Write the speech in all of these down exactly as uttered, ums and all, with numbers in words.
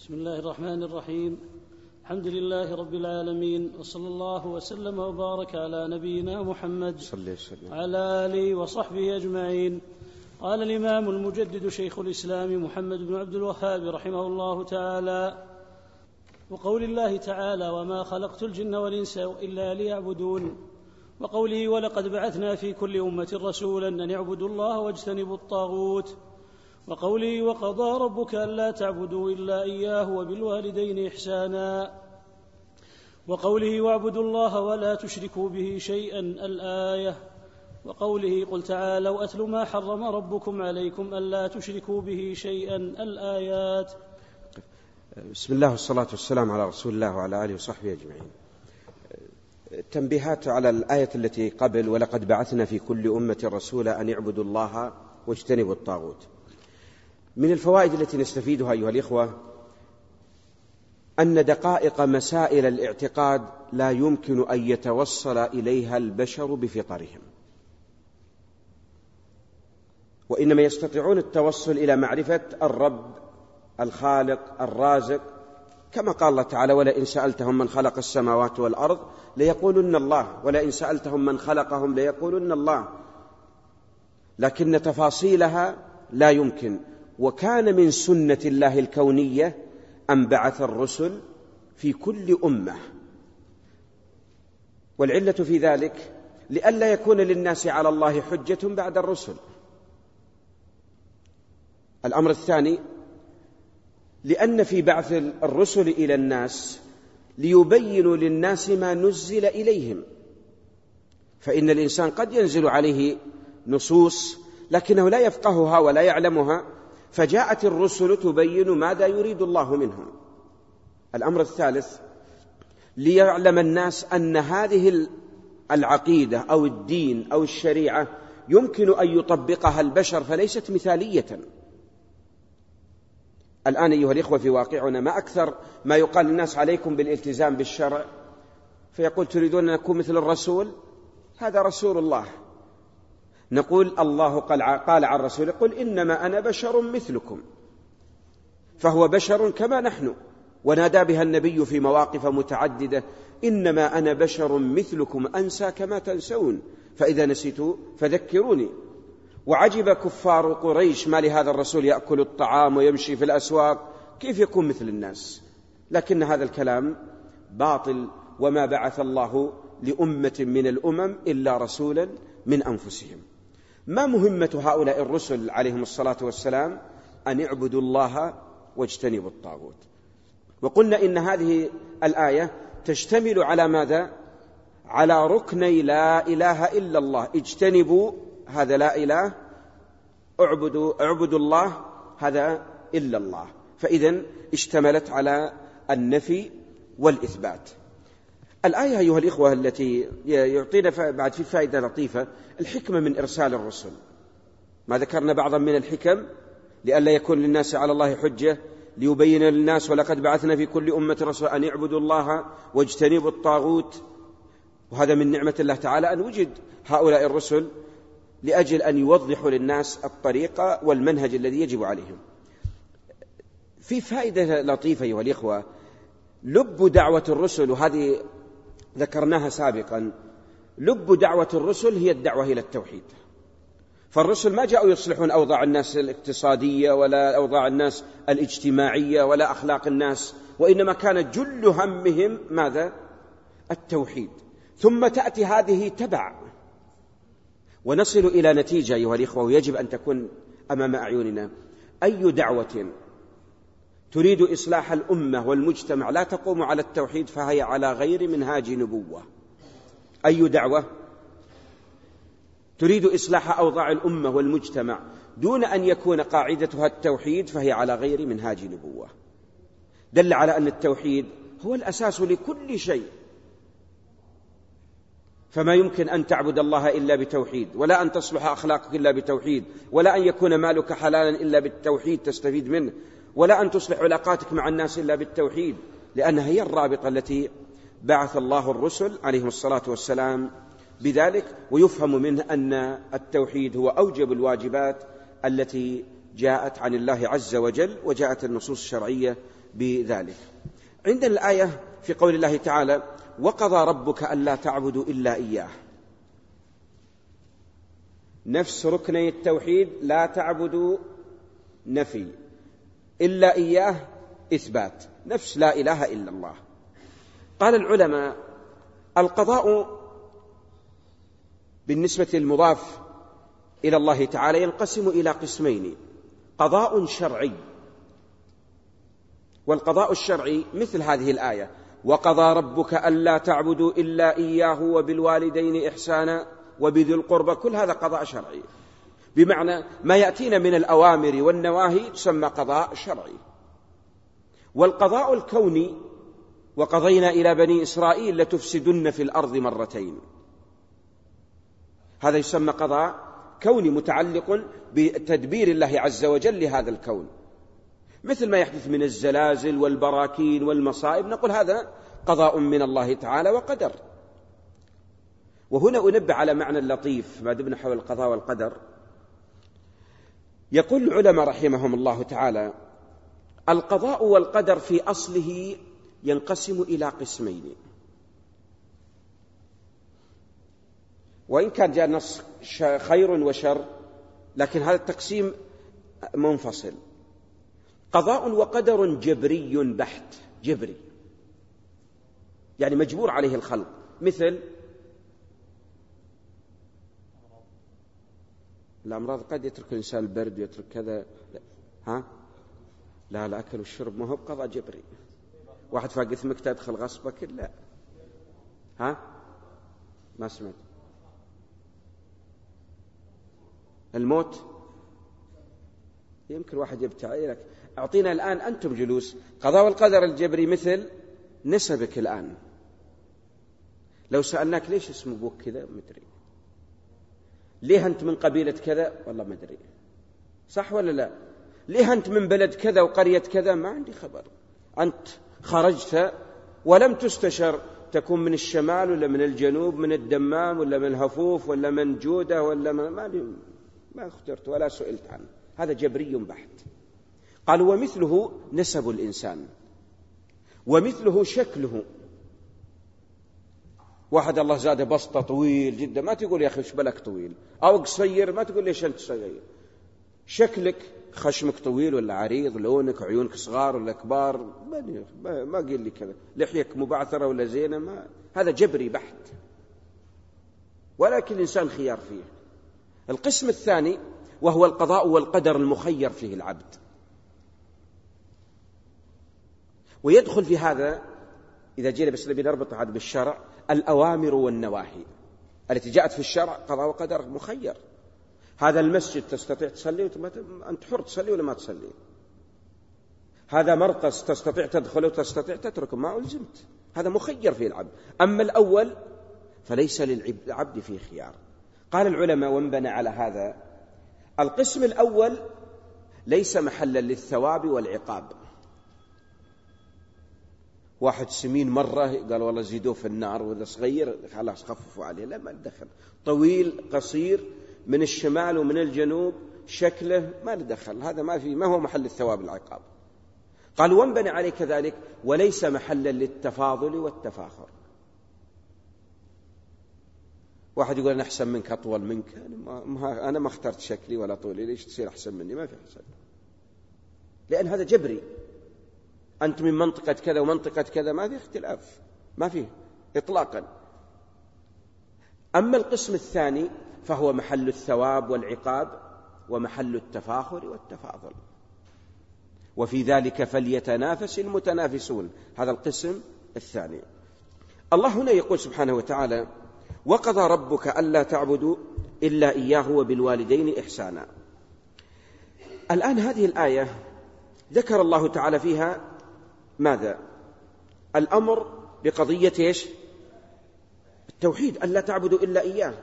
بسم الله الرحمن الرحيم. الحمد لله رب العالمين، وصلى الله وسلم وبارك على نبينا محمد على آله وصحبه أجمعين. قال الإمام المجدد شيخ الإسلام محمد بن عبد الوهاب رحمه الله تعالى: وقول الله تعالى: وما خلقت الجن والإنس إلا ليعبدون، وقوله: ولقد بعثنا في كل أمة رسولا أن يعبدوا الله واجتنبوا الطاغوت، وقوله: وقضى ربك ألا تعبدوا إلا إياه وبالوالدين إحسانا، وقوله: واعبدوا الله ولا تشركوا به شيئا الآية، وقوله: قل تعالوا أتل ما حرم ربكم عليكم ألا تشركوا به شيئا الآيات. بسم الله والصلاة والسلام على رسول الله وعلى آله وصحبه أجمعين. تنبيهات على الآية التي قبل: ولقد بعثنا في كل أمة رسولا أن يعبدوا الله واجتنبوا الطاغوت. من الفوائد التي نستفيدها أيها الإخوة أن دقائق مسائل الاعتقاد لا يمكن أن يتوصل إليها البشر بفطرهم، وإنما يستطيعون التوصل إلى معرفة الرب الخالق الرازق، كما قال الله تعالى: ولئن سألتهم من خلق السماوات والأرض ليقولن الله، ولئن سألتهم من خلقهم ليقولن الله، لكن تفاصيلها لا يمكن. وكان من سنة الله الكونية أن بعث الرسل في كل أمة، والعلة في ذلك لئلا يكون للناس على الله حجة بعد الرسل. الأمر الثاني: لأن في بعث الرسل إلى الناس ليبينوا للناس ما نزل إليهم، فإن الإنسان قد ينزل عليه نصوص لكنه لا يفقهها ولا يعلمها، فجاءت الرسل تبين ماذا يريد الله منهم. الأمر الثالث: ليعلم الناس أن هذه العقيدة أو الدين أو الشريعة يمكن أن يطبقها البشر فليست مثالية. الآن أيها الإخوة في واقعنا ما أكثر ما يقال للناس: عليكم بالالتزام بالشرع، فيقول: تريدون أن نكون مثل الرسول؟ هذا رسول الله. نقول: الله قال عن الرسول: قل إنما أنا بشر مثلكم، فهو بشر كما نحن. ونادى بها النبي في مواقف متعددة: إنما أنا بشر مثلكم أنسى كما تنسون، فإذا نسيت فذكروني. وعجب كفار قريش: ما لهذا الرسول يأكل الطعام ويمشي في الأسواق، كيف يكون مثل الناس؟ لكن هذا الكلام باطل، وما بعث الله لأمة من الأمم إلا رسولا من أنفسهم. ما مهمة هؤلاء الرسل عليهم الصلاة والسلام؟ أن يعبدوا الله واجتنبوا الطاغوت. وقلنا إن هذه الآية تشتمل على ماذا؟ على ركني لا إله إلا الله. اجتنبوا هذا لا إله، اعبدوا, اعبدوا الله هذا إلا الله، فإذن اشتملت على النفي والإثبات. الآية أيها الإخوة التي يعطينا بعد في فائدة لطيفة: الحكمة من إرسال الرسل. ما ذكرنا بعضا من الحكم لئلا يكون للناس على الله حجة، ليبين للناس: ولقد بعثنا في كل أمة رسولا أن يعبدوا الله واجتنبوا الطاغوت. وهذا من نعمة الله تعالى أن وجد هؤلاء الرسل لأجل أن يوضحوا للناس الطريقة والمنهج الذي يجب عليهم. في فائدة لطيفة أيها الإخوة: لب دعوة الرسل، وهذه ذكرناها سابقا، لب دعوة الرسل هي الدعوة إلى التوحيد. فالرسل ما جاءوا يصلحون أوضاع الناس الاقتصادية ولا أوضاع الناس الاجتماعية ولا أخلاق الناس، وإنما كان جل همهم ماذا؟ التوحيد. ثم تأتي هذه تبع، ونصل إلى نتيجة أيها الإخوة، ويجب أن تكون أمام أعيننا: أي دعوة تريد إصلاح الأمة والمجتمع لا تقوم على التوحيد فهي على غير منهاج نبوة. أي دعوة تريد إصلاح أوضاع الأمة والمجتمع دون أن يكون قاعدتها التوحيد فهي على غير منهاج نبوة. دل على أن التوحيد هو الأساس لكل شيء، فما يمكن أن تعبد الله إلا بتوحيد، ولا أن تصلح أخلاقك إلا بتوحيد، ولا أن يكون مالك حلالا إلا بالتوحيد تستفيد منه، ولا أن تصلح علاقاتك مع الناس إلا بالتوحيد، لأنها هي الرابطة التي بعث الله الرسل عليهم الصلاة والسلام بذلك. ويفهم منه أن التوحيد هو أوجب الواجبات التي جاءت عن الله عز وجل، وجاءت النصوص الشرعية بذلك. عندنا الآية في قول الله تعالى: وقضى ربك ألا تعبدوا إلا إياه. نفس ركني التوحيد، لا تعبدوا نفي، إلا إياه إثبات، نفس لا إله إلا الله. قال العلماء: القضاء بالنسبة للمضاف إلى الله تعالى ينقسم إلى قسمين: قضاء شرعي، والقضاء الشرعي مثل هذه الآية: وقضى ربك ألا تعبدوا إلا إياه وبالوالدين إحسانا وبذي القربى، كل هذا قضاء شرعي، بمعنى ما يأتينا من الأوامر والنواهي تسمى قضاء شرعي. والقضاء الكوني: وقضينا إلى بني إسرائيل لتفسدن في الأرض مرتين، هذا يسمى قضاء كوني متعلق بتدبير الله عز وجل لهذا الكون، مثل ما يحدث من الزلازل والبراكين والمصائب، نقول هذا قضاء من الله تعالى وقدر. وهنا أنبه على معنى لطيف ما دمنا حول القضاء والقدر. يقول العلماء رحمهم الله تعالى: القضاء والقدر في أصله ينقسم إلى قسمين، وإن كان جاء نص خير وشر، لكن هذا التقسيم منفصل. قضاء وقدر جبري بحت، جبري يعني مجبور عليه الخلق، مثل الأمراض قد يترك الإنسان البرد ويترك كذا، ها لا الأكل والشرب ما هو بقضاء جبري. واحد فاق إثمك تدخل غصبك، لا، ها ما سمعت. الموت يمكن واحد يبتعي لك. أعطينا الآن أنتم جلوس، قضاء والقدر الجبري مثل نسبك الآن، لو سألناك ليش اسم أبوك كذا مدري، ليه أنت من قبيلة كذا والله مدري، صح ولا لا؟ ليه أنت من بلد كذا وقرية كذا، ما عندي خبر. أنت خرجت ولم تستشر تكون من الشمال ولا من الجنوب، من الدمام ولا من الهفوف ولا من جودة ولا من ما ما اخترت ولا سئلت عنه، هذا جبري بحت. قالوا: ومثله نسب الإنسان، ومثله شكله. واحد الله زاده بسطة طويل جدا، ما تقول يا أخي إيش بلك طويل، أو قصير ما تقول ليش أنت صغير. شكلك، خشمك طويل ولا عريض، لونك، عيونك صغار ولا كبار، ما ما قيل لي كذا، لحيك مبعثرة ولا زينة، ما هذا جبري بحت، ولكن الإنسان خيار فيه. القسم الثاني وهو القضاء والقدر المخير فيه العبد، ويدخل في هذا إذا جينا بس نبي نربط هذا بالشرع الأوامر والنواهي التي جاءت في الشرع قضاء وقدر مخير. هذا المسجد تستطيع تصلي أنت حر تصلي ولا ما تصلي، هذا مرقص تستطيع تدخله وتستطيع تتركه، ما ألزمت، هذا مخير فيه العبد. أما الأول فليس للعبد فيه خيار. قال العلماء: وانبنى على هذا القسم الأول ليس محلا للثواب والعقاب. واحد سمين مرة قال والله زيدوه في النار، وإذا صغير خلاص خففوا عليه، لا ما ندخل. طويل قصير، من الشمال ومن الجنوب، شكله ما ندخل، هذا ما في، ما هو محل الثواب والعقاب. قال: وانبنى عليه كذلك وليس محلا للتفاضل والتفاخر. واحد يقول أنا أحسن منك، أطول منك، أنا ما اخترت شكلي ولا طولي، ليش تصير أحسن مني؟ ما في أحسن، لأن هذا جبري. أنت من منطقة كذا ومنطقة كذا، ما في اختلاف، ما فيه إطلاقا. أما القسم الثاني فهو محل الثواب والعقاب ومحل التفاخر والتفاضل، وفي ذلك فليتنافس المتنافسون. هذا القسم الثاني. الله هنا يقول سبحانه وتعالى: وقضى ربك ألا تعبدوا إلا إياه وبالوالدين إحسانا. الآن هذه الآية ذكر الله تعالى فيها ماذا؟ الأمر بقضية إيش؟ التوحيد، ألا تعبدوا إلا إياه.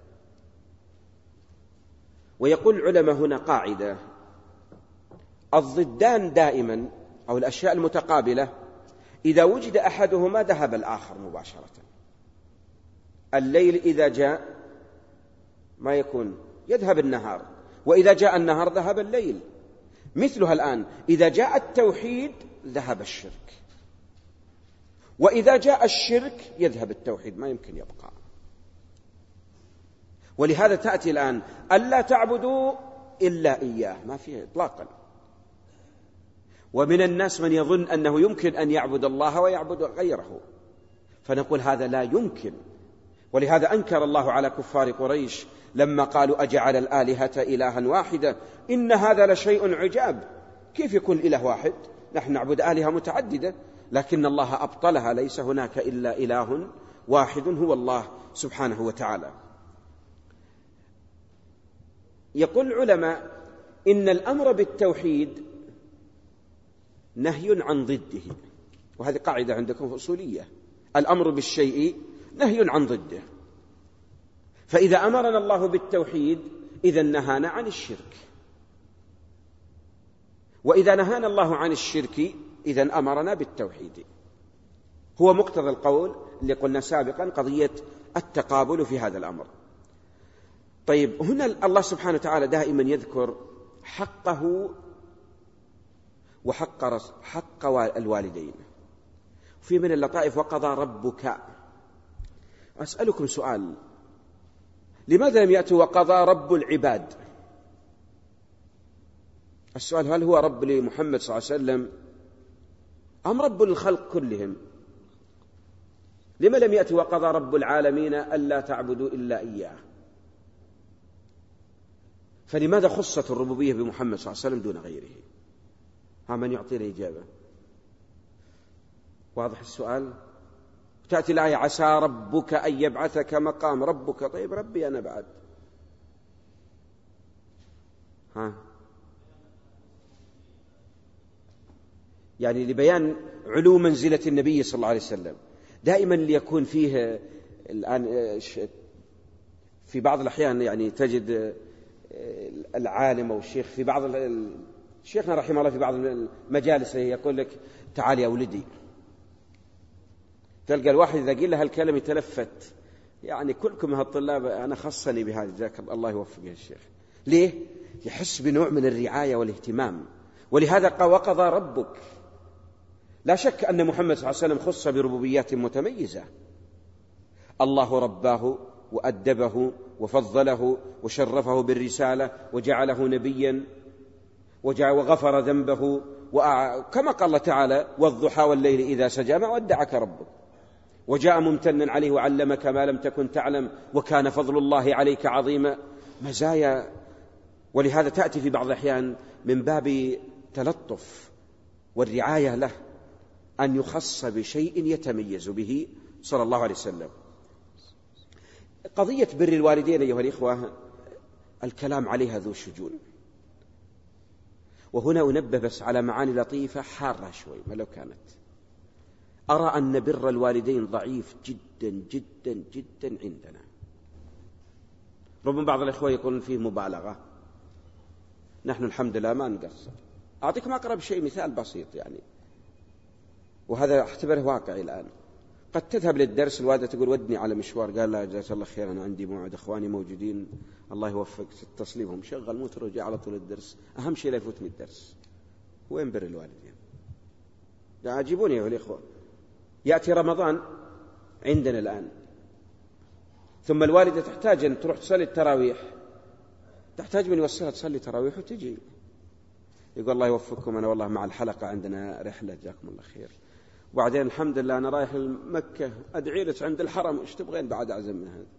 ويقول العلماء هنا قاعدة: الضدان دائما أو الأشياء المتقابلة إذا وجد أحدهما ذهب الآخر مباشرة. الليل إذا جاء ما يكون، يذهب النهار، وإذا جاء النهار ذهب الليل، مثلها الآن إذا جاء التوحيد ذهب الشرك، وإذا جاء الشرك يذهب التوحيد، ما يمكن يبقى. ولهذا تأتي الآن ألا تعبدوا إلا إياه، ما فيه إطلاقا. ومن الناس من يظن أنه يمكن أن يعبد الله ويعبد غيره، فنقول هذا لا يمكن. ولهذا أنكر الله على كفار قريش لما قالوا أجعل الآلهة إلها واحدة إن هذا لشيء عجاب. كيف يكون إله واحد؟ نحن نعبد آلهة متعددة، لكن الله أبطلها، ليس هناك إلا إله واحد هو الله سبحانه وتعالى. يقول العلماء إن الأمر بالتوحيد نهي عن ضده، وهذه قاعدة عندكم أصولية، الأمر بالشيء نهي عن ضده. فإذا أمرنا الله بالتوحيد إذن نهانا عن الشرك، وإذا نهانا الله عن الشرك إذن أمرنا بالتوحيد. هو مقتضى القول اللي قلنا سابقا، قضية التقابل في هذا الأمر. طيب، هنا الله سبحانه وتعالى دائما يذكر حقه وحق حق الوالدين. في من اللطائف وقضى ربك. أسألكم سؤال، لماذا لم يأتوا وقضى رب العباد؟ السؤال، هل هو رب لمحمد صلى الله عليه وسلم أم رب للخلق كلهم؟ لما لم يأتوا وقضى رب العالمين ألا تعبدوا إلا إياه؟ فلماذا خصت الربوبية بمحمد صلى الله عليه وسلم دون غيره؟ ها من يعطي الإجابة؟ واضح السؤال؟ تأتي الآية عسى ربك أن يبعثك مقام ربك. طيب ربي أنا بعد، ها يعني لبيان علو منزلة النبي صلى الله عليه وسلم. دائما ليكون فيه الآن في بعض الأحيان يعني تجد العالم أو الشيخ في بعض شيخنا رحمه الله في بعض المجالس يقول لك تعال يا ولدي، تلقى الواحد إذا قيل له هالكلمة يتلفت، يعني كلكم هالطلاب أنا خصني بهذا، جزاك الله يوفق يا الشيخ. ليه؟ يحس بنوع من الرعاية والاهتمام. ولهذا قال وقضى ربك. لا شك أن محمد صلى الله عليه وسلم خص بربوبيات متميزة، الله رباه وأدبه وفضله وشرفه بالرسالة وجعله نبيا وغفر ذنبه، كما قال الله تعالى والضحى والليل إذا سجى ما ودعك ربك، وجاء ممتنا عليه وعلمك ما لم تكن تعلم وكان فضل الله عليك عظيما. مزايا. ولهذا تأتي في بعض الأحيان من باب تلطف والرعاية له أن يخص بشيء يتميز به صلى الله عليه وسلم. قضية بر الوالدين أيها الإخوة الكلام عليها ذو شجون، وهنا أنبه بس على معاني لطيفة حارة شوي ما لو كانت. أرى أن بر الوالدين ضعيف جدا جدا جدا عندنا. ربما بعض الإخوة يقولون فيه مبالغة، نحن الحمد لله ما نقصر. أعطيكم أقرب شيء مثال بسيط يعني، وهذا أعتبره واقعي الآن. قد تذهب للدرس الوالدة تقول ودني على مشوار، قال لا جزاك الله خير أنا عندي موعد إخواني موجودين الله يوفق تصليبهم، شغل موتر وجاء على طول الدرس، أهم شيء لا يفوتني الدرس. وين بر الوالدين؟ عجيبوني يا الإخوة. يأتي رمضان عندنا الآن، ثم الوالدة تحتاج أن تروح تصلي التراويح، تحتاج من يوصلها تصلي تراويح وتجي، يقول الله يوفقكم أنا والله مع الحلقة عندنا رحلة جزاكم الله خير، وبعدين الحمد لله أنا رايح مكة أدعي لك عند الحرم، إيش تبغين بعد أعزم من هذا؟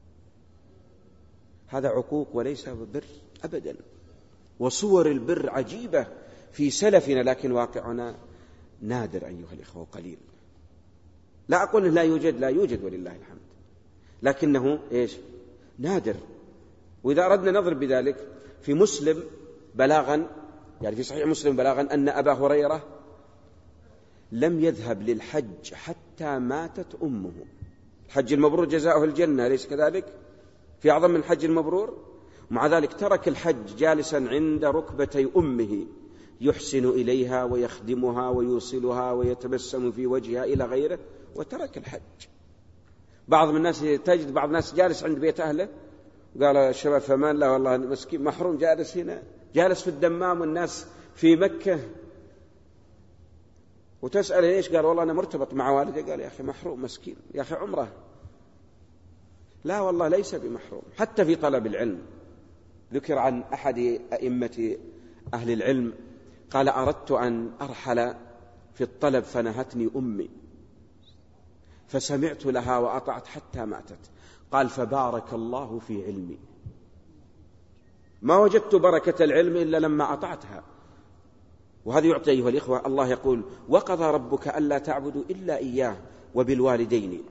هذا عقوق وليس بر أبدا. وصور البر عجيبة في سلفنا، لكن واقعنا نادر أيها الإخوة قليل. لا أقول لا يوجد، لا يوجد ولله الحمد، لكنه إيش؟ نادر. وإذا أردنا نضرب بذلك في مسلم بلاغا، يعني في صحيح مسلم بلاغا أن أبا هريرة لم يذهب للحج حتى ماتت أمه. الحج المبرور جزاؤه الجنة، ليس كذلك؟ في أعظم من الحج المبرور. ومع ذلك ترك الحج جالسا عند ركبتي أمه يحسن إليها ويخدمها ويوصلها ويتبسم في وجهها إلى غيره، وترك الحج. بعض من الناس تجد بعض الناس جالس عند بيت أهله، قال الشباب فمان لا والله مسكين محروم جالس هنا، جالس في الدمام والناس في مكة وتسأل ليش؟ قال والله أنا مرتبط مع والدي. قال يا أخي محروم مسكين، يا أخي عمره. لا والله ليس بمحروم. حتى في طلب العلم ذكر عن أحد أئمة أهل العلم قال أردت أن أرحل في الطلب فنهتني أمي فسمعت لها وأطعت حتى ماتت. قال فبارك الله في علمي، ما وجدت بركة العلم إلا لما أطعتها. وهذا يعطي أيها الإخوة. الله يقول وقضى ربك ألا تعبدوا إلا إياه وبالوالدين،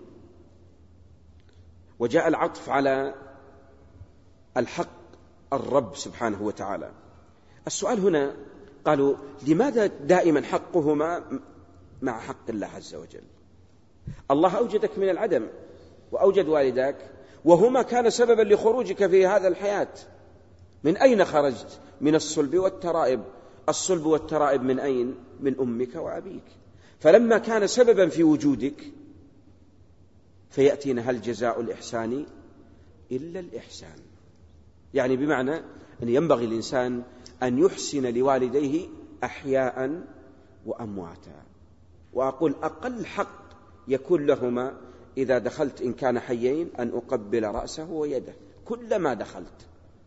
وجاء العطف على الحق الرب سبحانه وتعالى. السؤال هنا قالوا لماذا دائما حقهما مع حق الله عز وجل؟ الله أوجدك من العدم وأوجد والداك وهما كان سببا لخروجك في هذا الحياة. من أين خرجت؟ من الصلب والترائب. الصلب والترائب من أين؟ من أمك وأبيك. فلما كان سببا في وجودك فيأتينا هل جزاء الإحسان إلا الإحسان. يعني بمعنى أن ينبغي الإنسان أن يحسن لوالديه أحياء وأمواتا. وأقول أقل حق يكون لهما إذا دخلت إن كان حيين أن أقبل رأسه ويده كلما دخلت،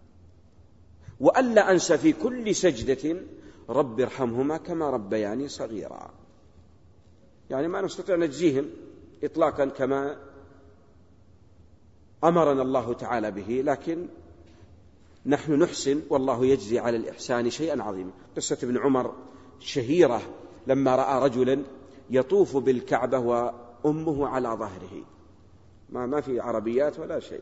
وألا أنسى في كل سجدة رب ارحمهما كما ربياني صغيرا. يعني ما نستطيع نجزيهم إطلاقا كما أمرنا الله تعالى به، لكن نحن نحسن والله يجزي على الإحسان شيئا عظيما. قصة ابن عمر شهيرة لما رأى رجلا يطوف بالكعبة وأمه على ظهره، ما ما في عربيات ولا شيء،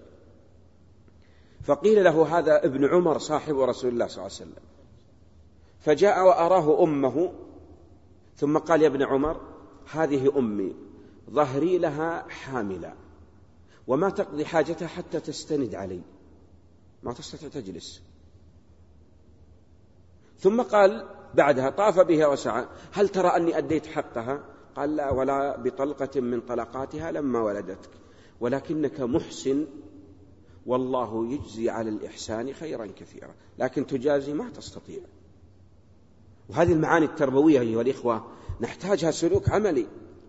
فقيل له هذا ابن عمر صاحب رسول الله صلى الله عليه وسلم، فجاء وأراه أمه ثم قال يا ابن عمر هذه أمي ظهري لها حاملة وما تقضي حاجتها حتى تستند علي، ما تستطيع تجلس. ثم قال بعدها طاف بها وسعى هل ترى أني أديت حقها؟ قال لا ولا بطلقة من طلقاتها لما ولدتك، ولكنك محسن والله يجزي على الإحسان خيرا كثيرا، لكن تجازي ما تستطيع. وهذه المعاني التربوية أيها الإخوة نحتاجها سلوك عملي.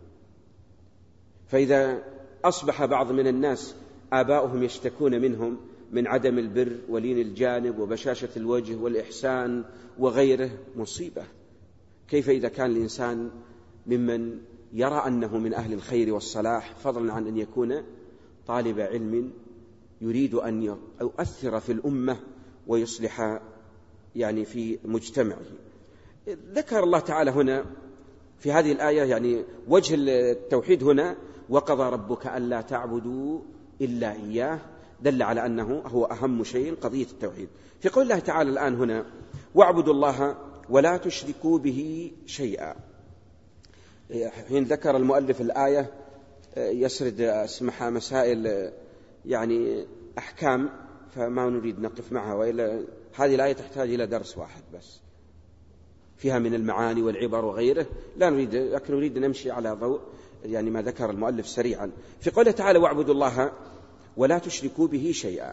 فإذا أصبح بعض من الناس آباؤهم يشتكون منهم من عدم البر ولين الجانب وبشاشة الوجه والإحسان وغيره مصيبة. كيف إذا كان الإنسان ممن يرى أنه من أهل الخير والصلاح، فضلا عن أن يكون طالب علم يريد أن يؤثر في الأمة ويصلح يعني في مجتمعه. ذكر الله تعالى هنا في هذه الآية يعني وجه التوحيد هنا وقضى ربك ألا تعبدوا إلا إياه، دل على أنه هو أهم شيء قضية التوحيد. في قول الله تعالى الآن هنا واعبدوا الله ولا تشركوا به شيئا. حين ذكر المؤلف الآية يسرد اسمها مسائل يعني أحكام فما نريد نقف معها، وإلا هذه الآية تحتاج إلى درس واحد بس فيها من المعاني والعبر وغيره، لا نريد، لكن نريد نمشي على ضوء يعني ما ذكر المؤلف سريعا. في قوله تعالى واعبدوا الله ولا تشركوا به شيئا،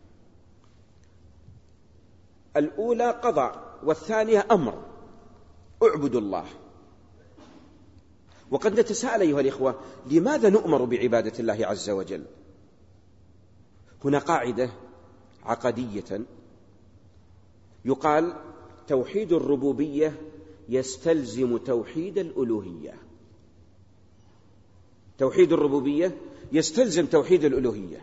الأولى قضاء والثانية أمر، اعبدوا الله. وقد نتساءل أيها الإخوة لماذا نؤمر بعبادة الله عز وجل؟ هنا قاعدة عقدية يقال توحيد الربوبية يستلزم توحيد الألوهية. توحيد الربوبية يستلزم توحيد الألوهية.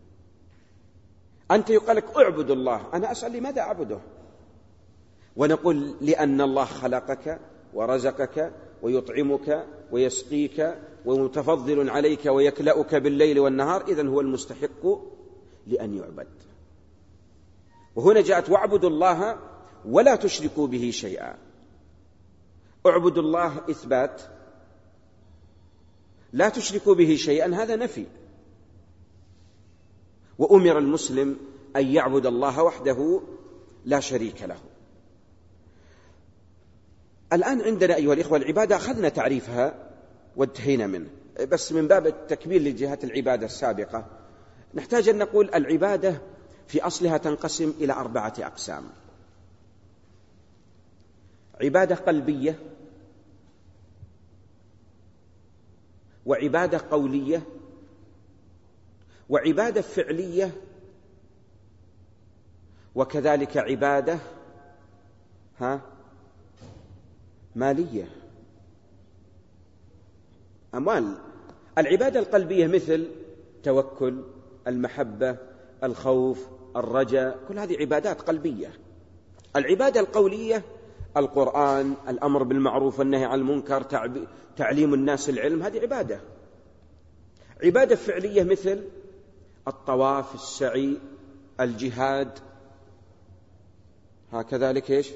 أنت يقال لك اعبد الله، أنا أسأل لماذا أعبده؟ ونقول لأن الله خلقك ورزقك ويطعمك ويسقيك ومتفضل عليك ويكلأك بالليل والنهار، إذن هو المستحق لأن يعبد. وهنا جاءت واعبدوا الله ولا تشركوا به شيئا. اعبدوا الله إثبات، لا تشركوا به شيئا هذا نفي. وأمر المسلم أن يعبد الله وحده لا شريك له. الآن عندنا أيها الإخوة العبادة أخذنا تعريفها وانتهينا منه، بس من باب التكميل لجهة العبادة السابقة نحتاج أن نقول العبادة في أصلها تنقسم إلى أربعة أقسام. عبادة قلبية وعبادة قولية وعبادة فعلية وكذلك عبادة ها مالية، أموال. العبادة القلبية مثل توكل، المحبة، الخوف، الرجاء، كل هذه عبادات قلبية. العبادة القولية القرآن، الأمر بالمعروف والنهي عن المنكر، تعليم الناس العلم، هذه عبادة. عبادة فعلية مثل الطواف، السعي، الجهاد، هكذلك إيش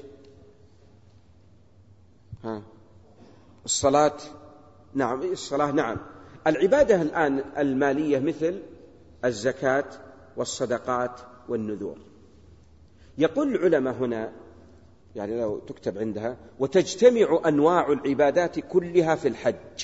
ها الصلاة، نعم الصلاة، نعم. العبادة الآن المالية مثل الزكاة والصدقات والنذور. يقول العلماء هنا، يعني لو تكتب عندها: وتجتمع أنواع العبادات كلها في الحج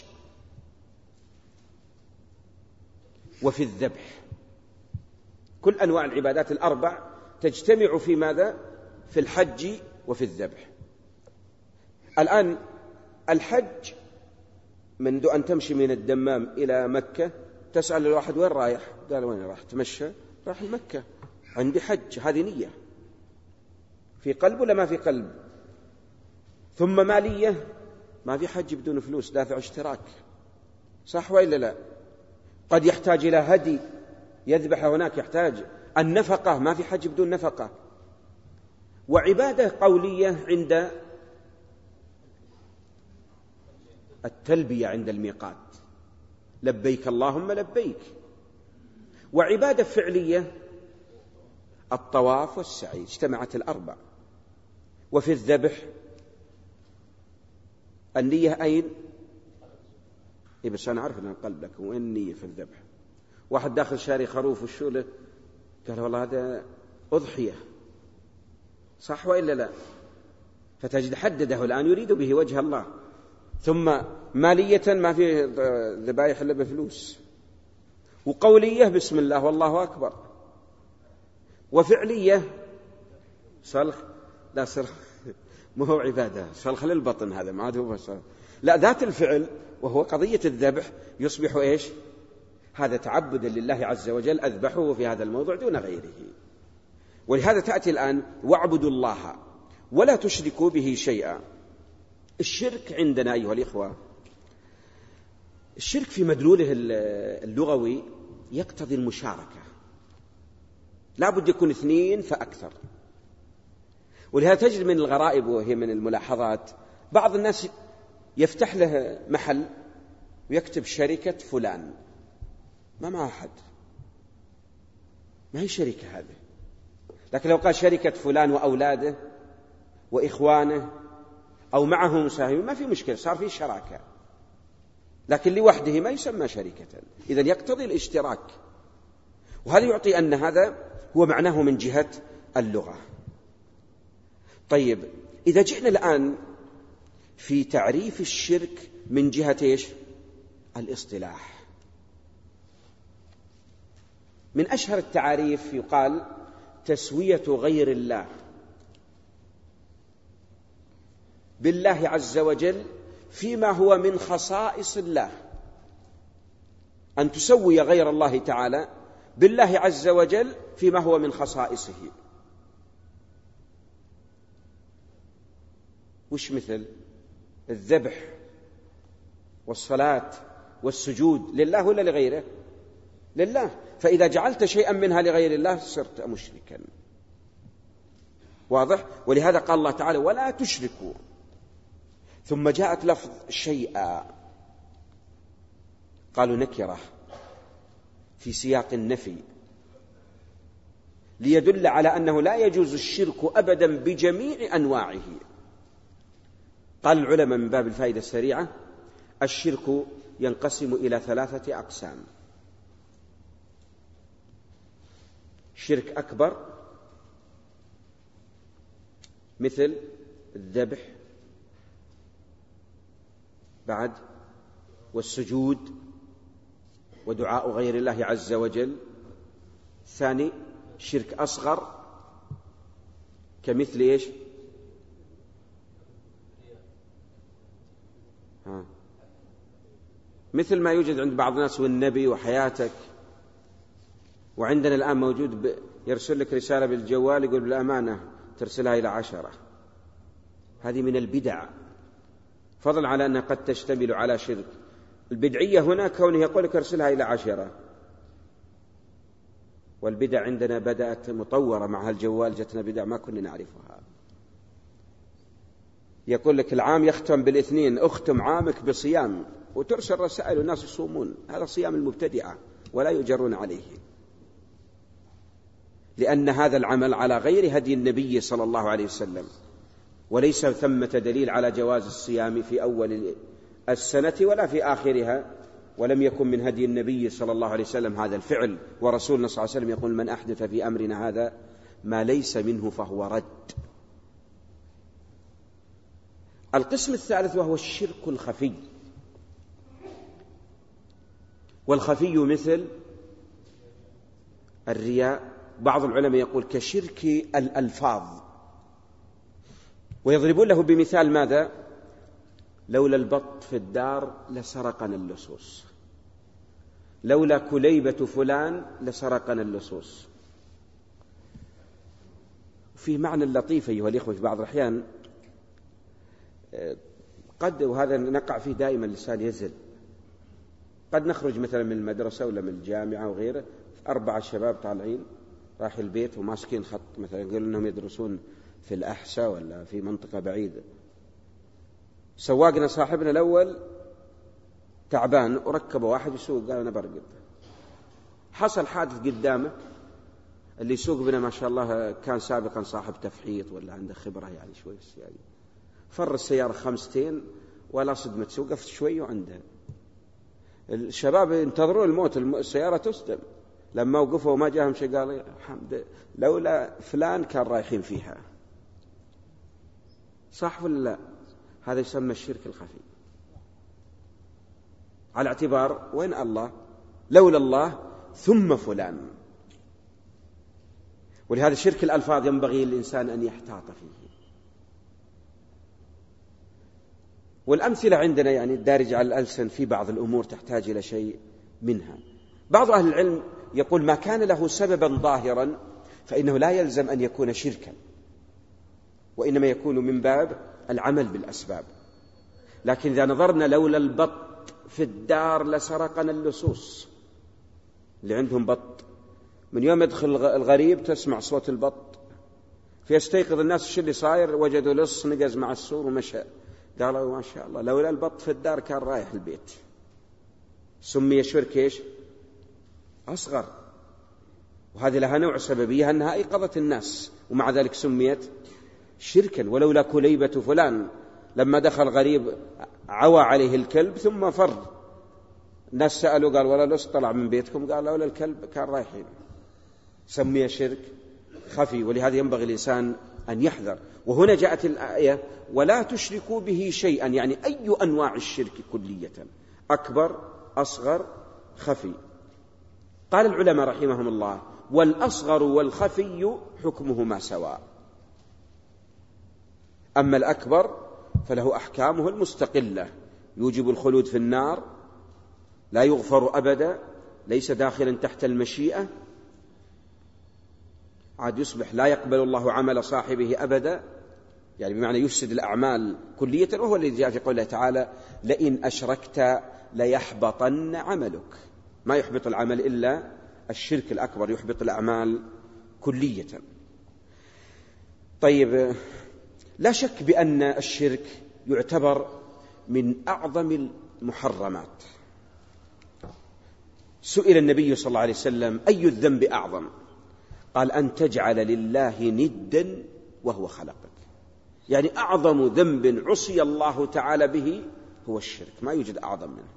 وفي الذبح. كل أنواع العبادات الأربع تجتمع في ماذا؟ في الحج وفي الذبح. الآن الحج منذ أن تمشي من الدمام إلى مكة تسأل الواحد: وين رايح؟ قال: وين راح؟ تمشى، راح مكة، عندي حج، هذه نية في قلب ولا ما في قلب؟ ثم مالية، ما في حج بدون فلوس، دافع اشتراك، صح وإلا لا؟ قد يحتاج إلى هدي يذبح هناك، يحتاج النفقة، ما في حج بدون نفقة. وعبادة قولية عند التلبية عند الميقات، لبيك اللهم لبيك. وعبادة فعلية الطواف والسعي، اجتمعت الأربع. وفي الذبح النية أين؟ إيه بس أنا عارف أن القلب لك، وين النية في الذبح؟ واحد داخل شاري خروف وشو له، قال: والله هذا أضحية، صح وإلا لا؟ فتجد حدده الآن يريد به وجه الله. ثم مالية ما في ذبائح إلا بفلوس، وقولية بسم الله والله أكبر، وفعلية صلخ، لا صلخ ما هو عبادة، صلخ للبطن هذا ما عاد هو صلخ، لا ذات الفعل وهو قضية الذبح يصبح إيش؟ هذا تعبدا لله عز وجل، أذبحه في هذا الموضوع دون غيره. ولهذا تأتي الآن: واعبدوا الله ولا تشركوا به شيئا. الشرك عندنا أيها الإخوة، الشرك في مدلوله اللغوي يقتضي المشاركة، لا بد يكون اثنين فأكثر. ولهذا تجد من الغرائب وهي من الملاحظات، بعض الناس يفتح له محل ويكتب شركة فلان، ما معه أحد، ما هي شركة هذه. لكن لو قال شركة فلان وأولاده وإخوانه أو معه مساهمين ما في مشكلة، صار فيه شراكة. لكن لوحده ما يسمى شركة، إذن يقتضي الاشتراك. وهذا يعطي أن هذا هو معناه من جهة اللغة. طيب، إذا جئنا الآن في تعريف الشرك من جهة إيش؟ الاصطلاح، من أشهر التعاريف يقال: تسوية غير الله بالله عز وجل فيما هو من خصائص الله. أن تسوي غير الله تعالى بالله عز وجل فيما هو من خصائصه. وش مثل الذبح والصلاة والسجود لله ولا لغيره؟ لله. فإذا جعلت شيئا منها لغير الله صرت مشركا، واضح؟ ولهذا قال الله تعالى: ولا تشركوا. ثم جاءت لفظ شيئا، قالوا نكرة في سياق النفي ليدل على أنه لا يجوز الشرك أبدا بجميع أنواعه. قال العلماء من باب الفائدة السريعة: الشرك ينقسم إلى ثلاثة أقسام: شرك أكبر مثل الذبح بعد والسجود ودعاء غير الله عز وجل. ثاني شرك أصغر كمثل إيش؟ مثل ما يوجد عند بعض الناس والنبي وحياتك، وعندنا الآن موجود ب... يرسل لك رسالة بالجوال يقول بالأمانة ترسلها إلى عشرة. هذه من البدع، فضلا على أنها قد تشتمل على شرك. البدعية هنا كونه يقول لك ارسلها إلى عشرة، والبدع عندنا بدأت مطورة مع هالجوال، جتنا بدع ما كنا نعرفها. يقول لك العام يختم بالاثنين، اختم عامك بصيام، وترسل رسائل والناس يصومون. هذا صيام المبتدعة ولا يجرون عليه، لأن هذا العمل على غير هدي النبي صلى الله عليه وسلم، وليس ثمة دليل على جواز الصيام في أول السنة ولا في آخرها، ولم يكن من هدي النبي صلى الله عليه وسلم هذا الفعل. ورسولنا صلى الله عليه وسلم يقول من أحدث في أمرنا هذا ما ليس منه فهو رد. القسم الثالث وهو الشرك الخفي، والخفي مثل الرياء، بعض العلماء يقول كشرك الألفاظ، ويضربون له بمثال ماذا؟ لولا البط في الدار لسرقنا اللصوص، لولا كليبة فلان لسرقنا اللصوص. في معنى لطيف أيها الإخوة في بعض الأحيان قد، وهذا نقع فيه دائما، اللسان يزل. قد نخرج مثلا من المدرسة ولا من الجامعة وغيره، أربعة شباب طالعين راح البيت وماسكين خط مثلا، يقولون أنهم يدرسون في الأحساء ولا في منطقة بعيدة. سواقنا صاحبنا الأول تعبان وركب واحد يسوق، قال أنا برقد. حصل حادث قدامه، اللي يسوق بنا ما شاء الله كان سابقا صاحب تفحيط ولا عنده خبرة يعني شوي يعني، فر السيارة خمستين ولا صدمة سوق، وقفت شوي وعنده الشباب ينتظرون الموت، السيارة تسدم. لما وقفوا وما جاهم شيء قال الحمد لولا فلان كان رايحين فيها. صح ولا لا؟ هذا يسمى الشرك الخفي، على اعتبار وين الله؟ لولا الله ثم فلان. ولهذا شرك الألفاظ ينبغي للإنسان أن يحتاط فيه. والأمثلة عندنا يعني الدارجة على الألسن في بعض الأمور تحتاج إلى شيء منها. بعض أهل العلم يقول ما كان له سببا ظاهرا فإنه لا يلزم أن يكون شركا، وإنما يكون من باب العمل بالأسباب. لكن إذا نظرنا لولا البط في الدار لسرقنا اللصوص، اللي عندهم بط من يوم يدخل الغريب تسمع صوت البط، فيستيقظ الناس شو اللي صاير، وجدوا لص نقز مع السور ومشى، قالوا ما شاء الله لولا البط في الدار كان رايح البيت. سمي شرك ايش؟ أصغر، وهذه لها نوع سببية أنها أيقظت الناس، ومع ذلك سميت شركا. ولولا كليبة فلان، لما دخل غريب عوى عليه الكلب ثم فر، الناس سألوا قال ولا لص طلع من بيتكم، قال لولا الكلب كان رايحين. سمي شرك خفي، ولهذا ينبغي الإنسان أن يحذر. وهنا جاءت الآية ولا تشركوا به شيئا، يعني أي أنواع الشرك كلية، أكبر أصغر خفي. قال العلماء رحمهم الله والأصغر والخفي حكمهما سواء، أما الأكبر فله أحكامه المستقلة، يوجب الخلود في النار، لا يغفر أبدا، ليس داخلا تحت المشيئة، عاد يصبح لا يقبل الله عمل صاحبه أبدا، يعني بمعنى يفسد الأعمال كلية. وهو الذي جاء في قوله تعالى لئن أشركت ليحبطن عملك. ما يحبط العمل إلا الشرك الأكبر، يحبط الأعمال كلية. طيب، لا شك بأن الشرك يعتبر من أعظم المحرمات. سئل النبي صلى الله عليه وسلم أي الذنب أعظم؟ قال أن تجعل لله ندا وهو خلقك. يعني أعظم ذنب عصي الله تعالى به هو الشرك، ما يوجد أعظم منه.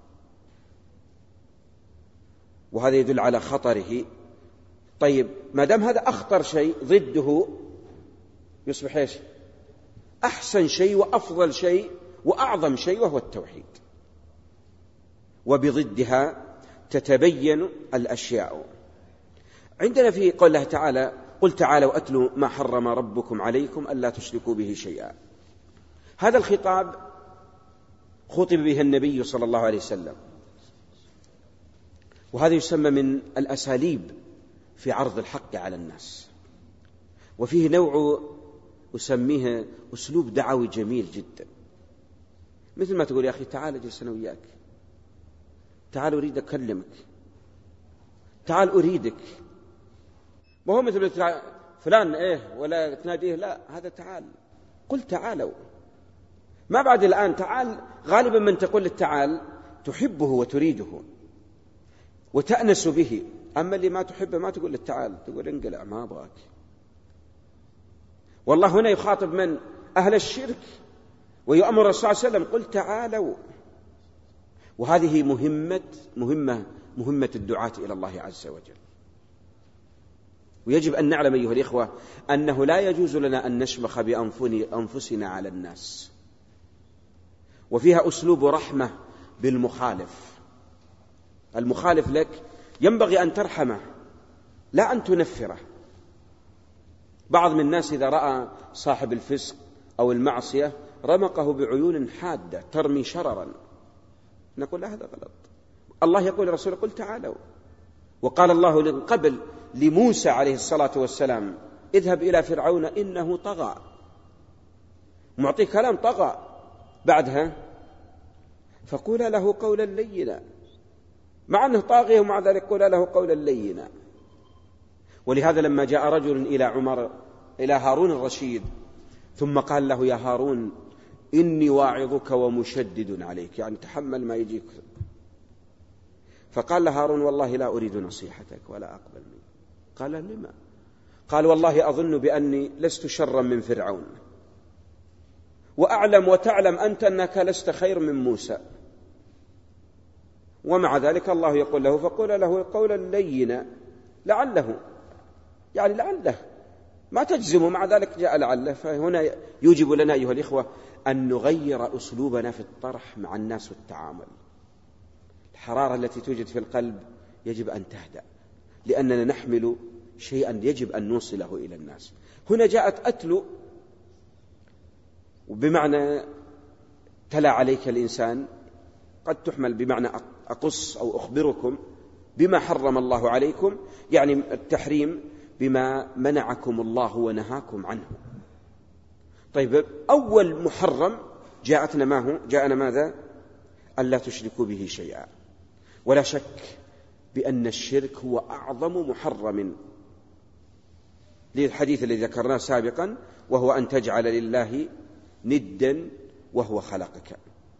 وهذا يدل على خطره. طيب، ما دام هذا أخطر شيء، ضده يصبح إيش؟ أحسن شيء وأفضل شيء وأعظم شيء، وهو التوحيد. وبضدها تتبين الأشياء. عندنا في قول الله تعالى قل تعالوا أتلوا ما حرم ربكم عليكم ألا تشركوا به شيئا. هذا الخطاب خطب به النبي صلى الله عليه وسلم، وهذا يسمى من الأساليب في عرض الحق على الناس. وفيه نوع أسميه أسلوب دعوي جميل جدا، مثل ما تقول يا أخي تعال أجلس أنا وياك، تعال أريد أكلمك، تعال أريدك. وهو مثل فلان إيه ولا تناديه، لا، هذا تعال، قل تعالوا. ما بعد الآن تعال غالبا من تقول التعال تحبه وتريده وتأنس به، أما اللي ما تحبه ما تقول التعال، تقول انقلع ما أبغاك. والله هنا يخاطب من؟ أهل الشرك، ويؤمر الرسول صلى الله عليه وسلم قل تعالوا. وهذه مهمة مهمة مهمة الدعاة إلى الله عز وجل. ويجب أن نعلم أيها الإخوة أنه لا يجوز لنا أن نشمخ بأنفسنا على الناس، وفيها أسلوب رحمة بالمخالف. المخالف لك ينبغي أن ترحمه لا أن تنفره. بعض من الناس إذا رأى صاحب الفسق أو المعصية رمقه بعيون حادة ترمي شررا، نقول لا، هذا غلط. الله يقول لرسوله قل تعالوا. وقال الله من قبل لموسى عليه الصلاة والسلام اذهب إلى فرعون إنه طغى، معطيه كلام طغى. بعدها فقولا له قولا لينا، مع أنه طاغي ومع ذلك قولا له قولا لينا. ولهذا لما جاء رجل إلى عمر إلى هارون الرشيد ثم قال له يا هارون إني واعظك ومشدد عليك، يعني تحمل ما يجيك. فقال له هارون والله لا أريد نصيحتك ولا أقبل منك. قال لما؟ قال والله أظن بأني لست شرا من فرعون، وأعلم وتعلم أنت أنك لست خير من موسى، ومع ذلك الله يقول له فقول له قولا لينا لعله، يعني لعله، ما تجزم، مع ذلك جاء لعله. فهنا يوجب لنا أيها الإخوة أن نغير أسلوبنا في الطرح مع الناس والتعامل. الحرارة التي توجد في القلب يجب أن تهدأ، لأننا نحمل شيئا يجب أن نوصله إلى الناس. هنا جاءت أتلو بمعنى تلا عليك الإنسان، قد تحمل بمعنى أقص أو أخبركم بما حرم الله عليكم، يعني التحريم بما منعكم الله ونهاكم عنه. طيب أول محرم جاءتنا ما هو؟ جاءنا ماذا؟ ألا تشركوا به شيئا. ولا شك بأن الشرك هو أعظم محرم للحديث الذي ذكرناه سابقا، وهو أن تجعل لله ندا وهو خلقك.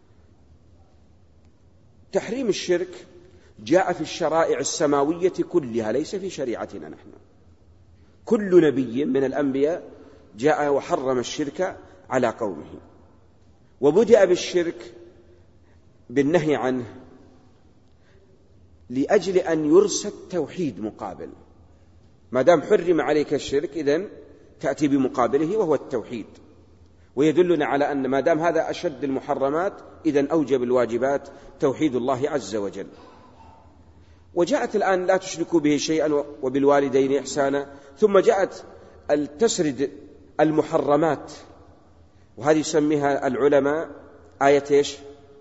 تحريم الشرك جاء في الشرائع السماوية كلها، ليس في شريعتنا نحن. كل نبي من الأنبياء جاء وحرم الشرك على قومه، وبدأ بالشرك بالنهي عنه لأجل أن يرسى التوحيد مقابل. ما دام حرم عليك الشرك إذن تأتي بمقابله وهو التوحيد، ويدلنا على أن ما دام هذا أشد المحرمات إذن أوجب الواجبات توحيد الله عز وجل. وجاءت الآن لا تشركوا به شيئا وبالوالدين إحسانا، ثم جاءت تسرد المحرمات، وهذه يسميها العلماء آية إيش؟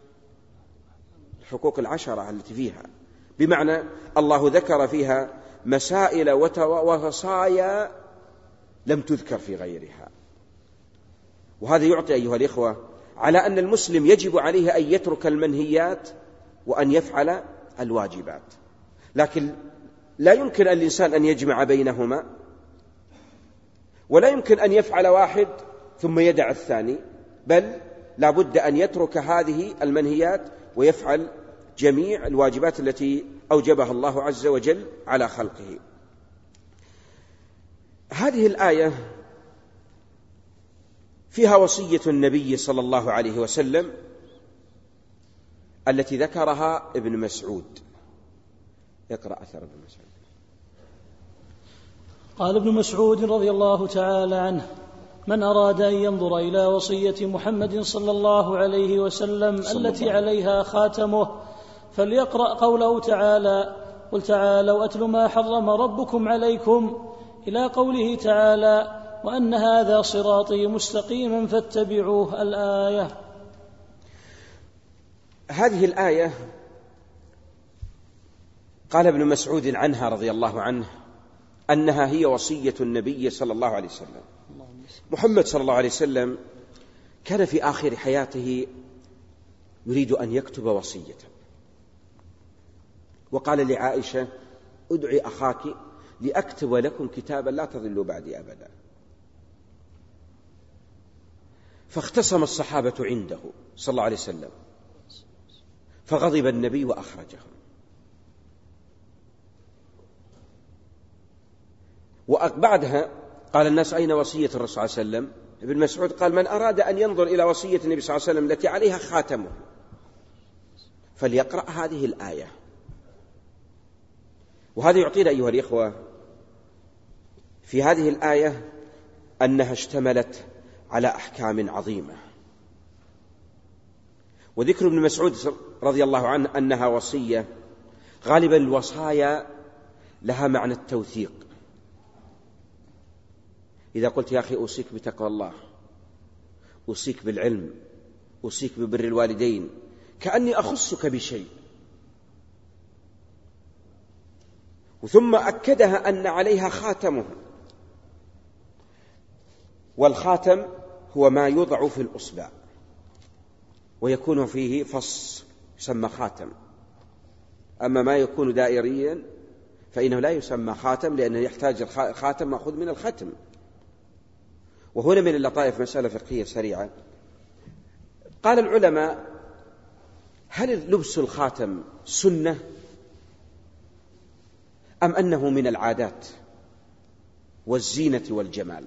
الحقوق العشرة التي فيها، بمعنى الله ذكر فيها مسائل ووصايا لم تذكر في غيرها. وهذا يعطي أيها الإخوة على أن المسلم يجب عليه أن يترك المنهيات وأن يفعل الواجبات، لكن لا يمكن الإنسان أن يجمع بينهما، ولا يمكن أن يفعل واحد ثم يدع الثاني، بل لا بد أن يترك هذه المنهيات ويفعل جميع الواجبات التي أوجبها الله عز وجل على خلقه. هذه الآية فيها وصية النبي صلى الله عليه وسلم التي ذكرها ابن مسعود. اقرأ أثر ابن مسعود. قال ابن مسعود رضي الله تعالى عنه: من أراد أن ينظر إلى وصية محمد صلى الله عليه وسلم التي عليها خاتمه فليقرأ قوله تعالى: قل تعالوا أتل ما حرم ربكم عليكم، إلى قوله تعالى: وأن هذا صراطي مستقيما فاتبعوه، الآية. هذه الآية قال ابن مسعود عنها رضي الله عنه أنها هي وصية النبي صلى الله عليه وسلم. محمد صلى الله عليه وسلم كان في آخر حياته يريد أن يكتب وصية، وقال لعائشة: ادعي أخاك لأكتب لكم كتابا لا تضلوا بعدي أبدا. فاختصم الصحابة عنده صلى الله عليه وسلم، فغضب النبي وأخرجهم. وبعدها قال الناس: أين وصية الرسول صلى الله عليه وسلم؟ ابن مسعود قال: من أراد أن ينظر إلى وصية النبي صلى الله عليه وسلم التي عليها خاتمه فليقرأ هذه الآية. وهذا يعطينا أيها الإخوة في هذه الآية أنها اشتملت على أحكام عظيمة. وذكر ابن مسعود رضي الله عنه أنها وصية، غالبا الوصايا لها معنى التوثيق. إذا قلت: يا أخي أوصيك بتقوى الله، أوصيك بالعلم، أوصيك ببر الوالدين، كأني أخصك بشيء. ثم أكدها أن عليها خاتمه، والخاتم هو ما يوضع في الأصبع ويكون فيه فص يسمى خاتم. أما ما يكون دائريا فإنه لا يسمى خاتم، لأنه يحتاج الخاتم مأخوذ من الختم. وهنا من اللطائف مسألة فقهية سريعة. قال العلماء: هل لبس الخاتم سنة أم أنه من العادات والزينة والجمال؟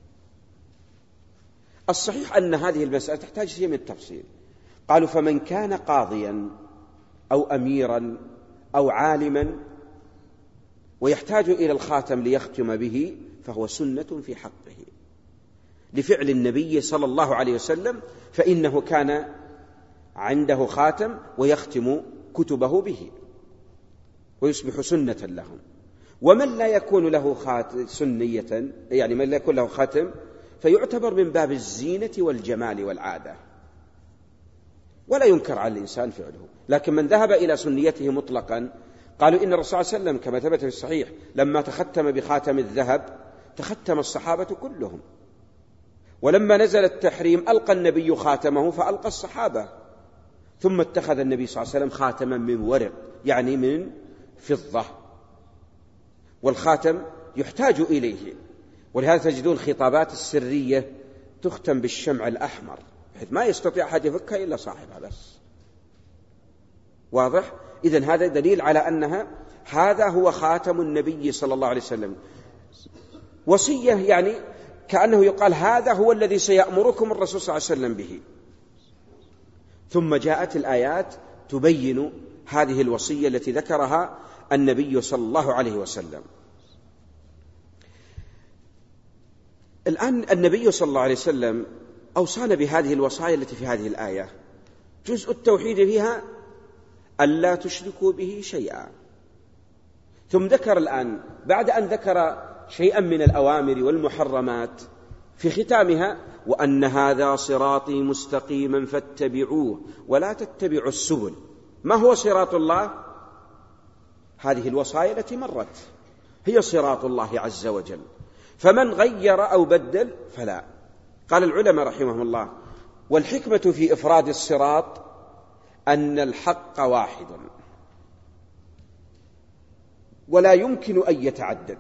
الصحيح أن هذه المسألة تحتاج شيء من التفصيل. قالوا: فمن كان قاضيا أو أميرا أو عالما ويحتاج إلى الخاتم ليختم به فهو سنة في حقه لفعل النبي صلى الله عليه وسلم، فإنه كان عنده خاتم ويختم كتبه به ويصبح سنة لهم. ومن لا يكون له خاتم سنية، يعني من لا يكون له خاتم، فيعتبر من باب الزينة والجمال والعادة، ولا ينكر على الإنسان فعله. لكن من ذهب إلى سنيته مطلقا قالوا إن الرسول صلى الله عليه وسلم كما ثبت في الصحيح لما تختم بخاتم الذهب تختم الصحابة كلهم، ولما نزل التحريم ألقى النبي خاتمه فألقى الصحابة، ثم اتخذ النبي صلى الله عليه وسلم خاتما من ورق يعني من فضة، والخاتم يحتاج إليه. ولهذا تجدون الخطابات السرية تختم بالشمع الأحمر بحيث ما يستطيع أحد يفكها إلا صاحبها بس. واضح؟ إذن هذا دليل على أنها هذا هو خاتم النبي صلى الله عليه وسلم. وصية يعني كأنه يقال هذا هو الذي سيأمركم الرسول صلى الله عليه وسلم به. ثم جاءت الآيات تبين هذه الوصية التي ذكرها النبي صلى الله عليه وسلم. الآن النبي صلى الله عليه وسلم أوصانا بهذه الوصايا التي في هذه الآية. جزء التوحيد فيها ألا تشركوا به شيئا، ثم ذكر الآن بعد أن ذكر شيئا من الأوامر والمحرمات في ختامها: وأن هذا صراطي مستقيما فاتبعوه ولا تتبعوا السبل. ما هو صراط الله؟ هذه الوصايا التي مرت هي صراط الله عز وجل، فمن غير أو بدل فلا. قال العلماء رحمهم الله: والحكمة في إفراد الصراط أن الحق واحد ولا يمكن أن يتعدد،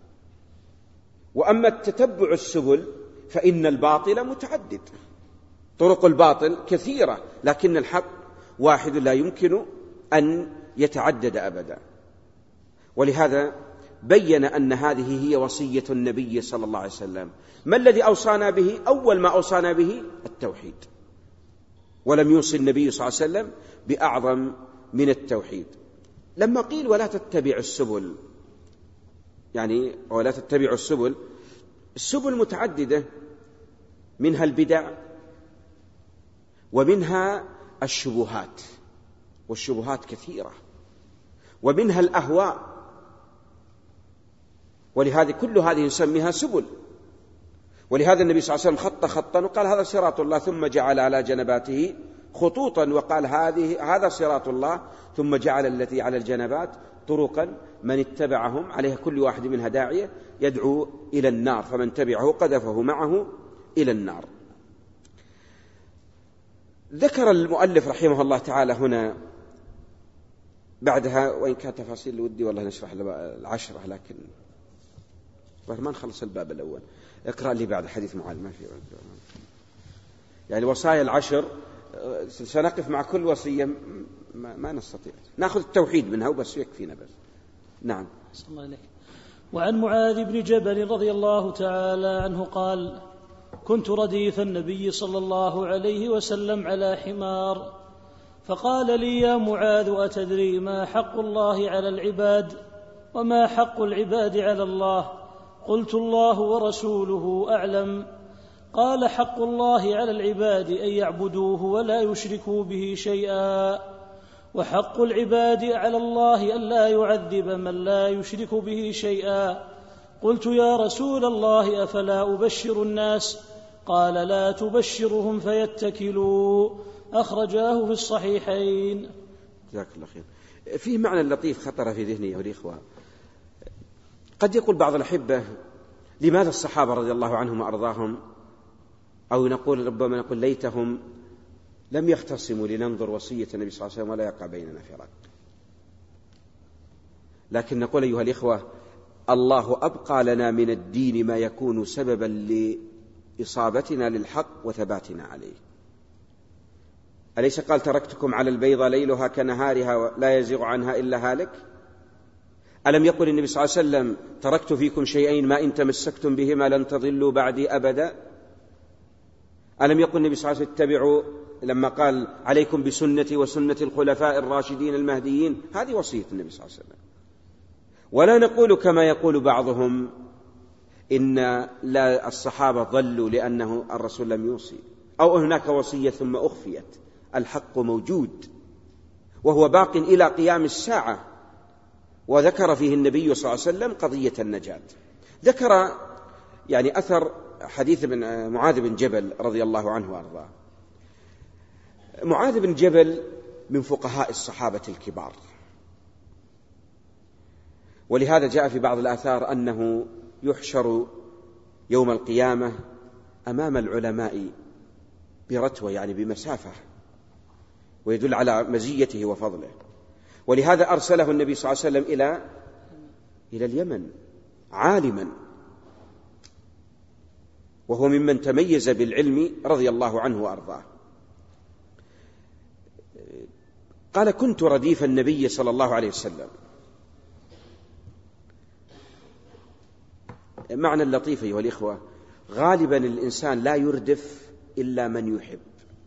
وأما التتبع السبل فإن الباطل متعدد، طرق الباطل كثيرة لكن الحق واحد لا يمكن أن يتعدد أبدا. ولهذا بين أن هذه هي وصية النبي صلى الله عليه وسلم. ما الذي أوصانا به؟ أول ما أوصانا به التوحيد، ولم يوصي النبي صلى الله عليه وسلم بأعظم من التوحيد. لما قيل ولا تتبع السبل، يعني ولا تتبع السبل، السبل متعددة، منها البدع ومنها الشبهات، والشبهات كثيرة، ومنها الأهواء، ولهذا كل هذه نسميها سبل. ولهذا النبي صلى الله عليه وسلم خط خطا وقال هذا صراط الله، ثم جعل على جنباته خطوطا وقال هذه هذا صراط الله، ثم جعل التي على الجنبات طرقا من اتبعهم عليها كل واحد منها داعية يدعو إلى النار، فمن تبعه قذفه معه إلى النار. ذكر المؤلف رحمه الله تعالى هنا بعدها، وإن كانت تفاصيل ودي والله نشرح العشرة، لكن ما نخلص الباب الأول. اقرأ لي بعد حديث معاذ، ما في يعني وصايا العشر سنقف مع كل وصية ما, ما نستطيع نأخذ التوحيد منها وبس يكفينا بس. نعم. صلى الله عليه. وعن معاذ بن جبل رضي الله تعالى عنه قال: كنت رديف النبي صلى الله عليه وسلم على حمار، فقال لي: يا معاذ، أتدري ما حق الله على العباد وما حق العباد على الله؟ قلت: الله ورسوله أعلم. قال: حق الله على العباد أن يعبدوه ولا يشركوا به شيئا، وحق العباد على الله أن لا يعذب من لا يشرك به شيئا. قلت: يا رسول الله، أفلا أبشر الناس؟ قال: لا تبشرهم فيتكلوا. أخرجاه في الصحيحين. جزاك الله خير. فيه معنى لطيف خطر في ذهني يا الإخوة. قد يقول بعض الأحبة: لماذا الصحابة رضي الله عنهم وأرضاهم، أو نقول ربما نقول ليتهم لم يختصموا لننظر وصية النبي صلى الله عليه وسلم ولا يقع بيننا فراق. لكن نقول أيها الإخوة: الله أبقى لنا من الدين ما يكون سببا لإصابتنا للحق وثباتنا عليه. أليس قال: تركتكم على البيضة ليلها كنهارها لا يزيغ عنها إلا هالك؟ ألم يقل النبي صلى الله عليه وسلم: تركت فيكم شيئين ما إن تمسكتم بهما لن تضلوا بعدي أبدا؟ ألم يقل النبي صلى الله عليه وسلم: اتبعوا، لما قال: عليكم بسنتي وسنة الخلفاء الراشدين المهديين؟ هذه وصية النبي صلى الله عليه وسلم. ولا نقول كما يقول بعضهم إن لا الصحابة ضلوا لأنه الرسول لم يوصي، أو هناك وصية ثم أخفيت. الحق موجود وهو باق إلى قيام الساعة. وذكر فيه النبي صلى الله عليه وسلم قضية النجاة. ذكر يعني أثر حديث من معاذ بن جبل رضي الله عنه وأرضاه. معاذ بن جبل من فقهاء الصحابة الكبار، ولهذا جاء في بعض الآثار أنه يحشر يوم القيامة أمام العلماء برتوة، يعني بمسافة، ويدل على مزيته وفضله. ولهذا أرسله النبي صلى الله عليه وسلم إلى إلى اليمن عالما، وهو ممن تميز بالعلم رضي الله عنه وأرضاه. قال: كنت رديف النبي صلى الله عليه وسلم. معنى اللطيف أيها الإخوة: غالبا الإنسان لا يردف إلا من يحب.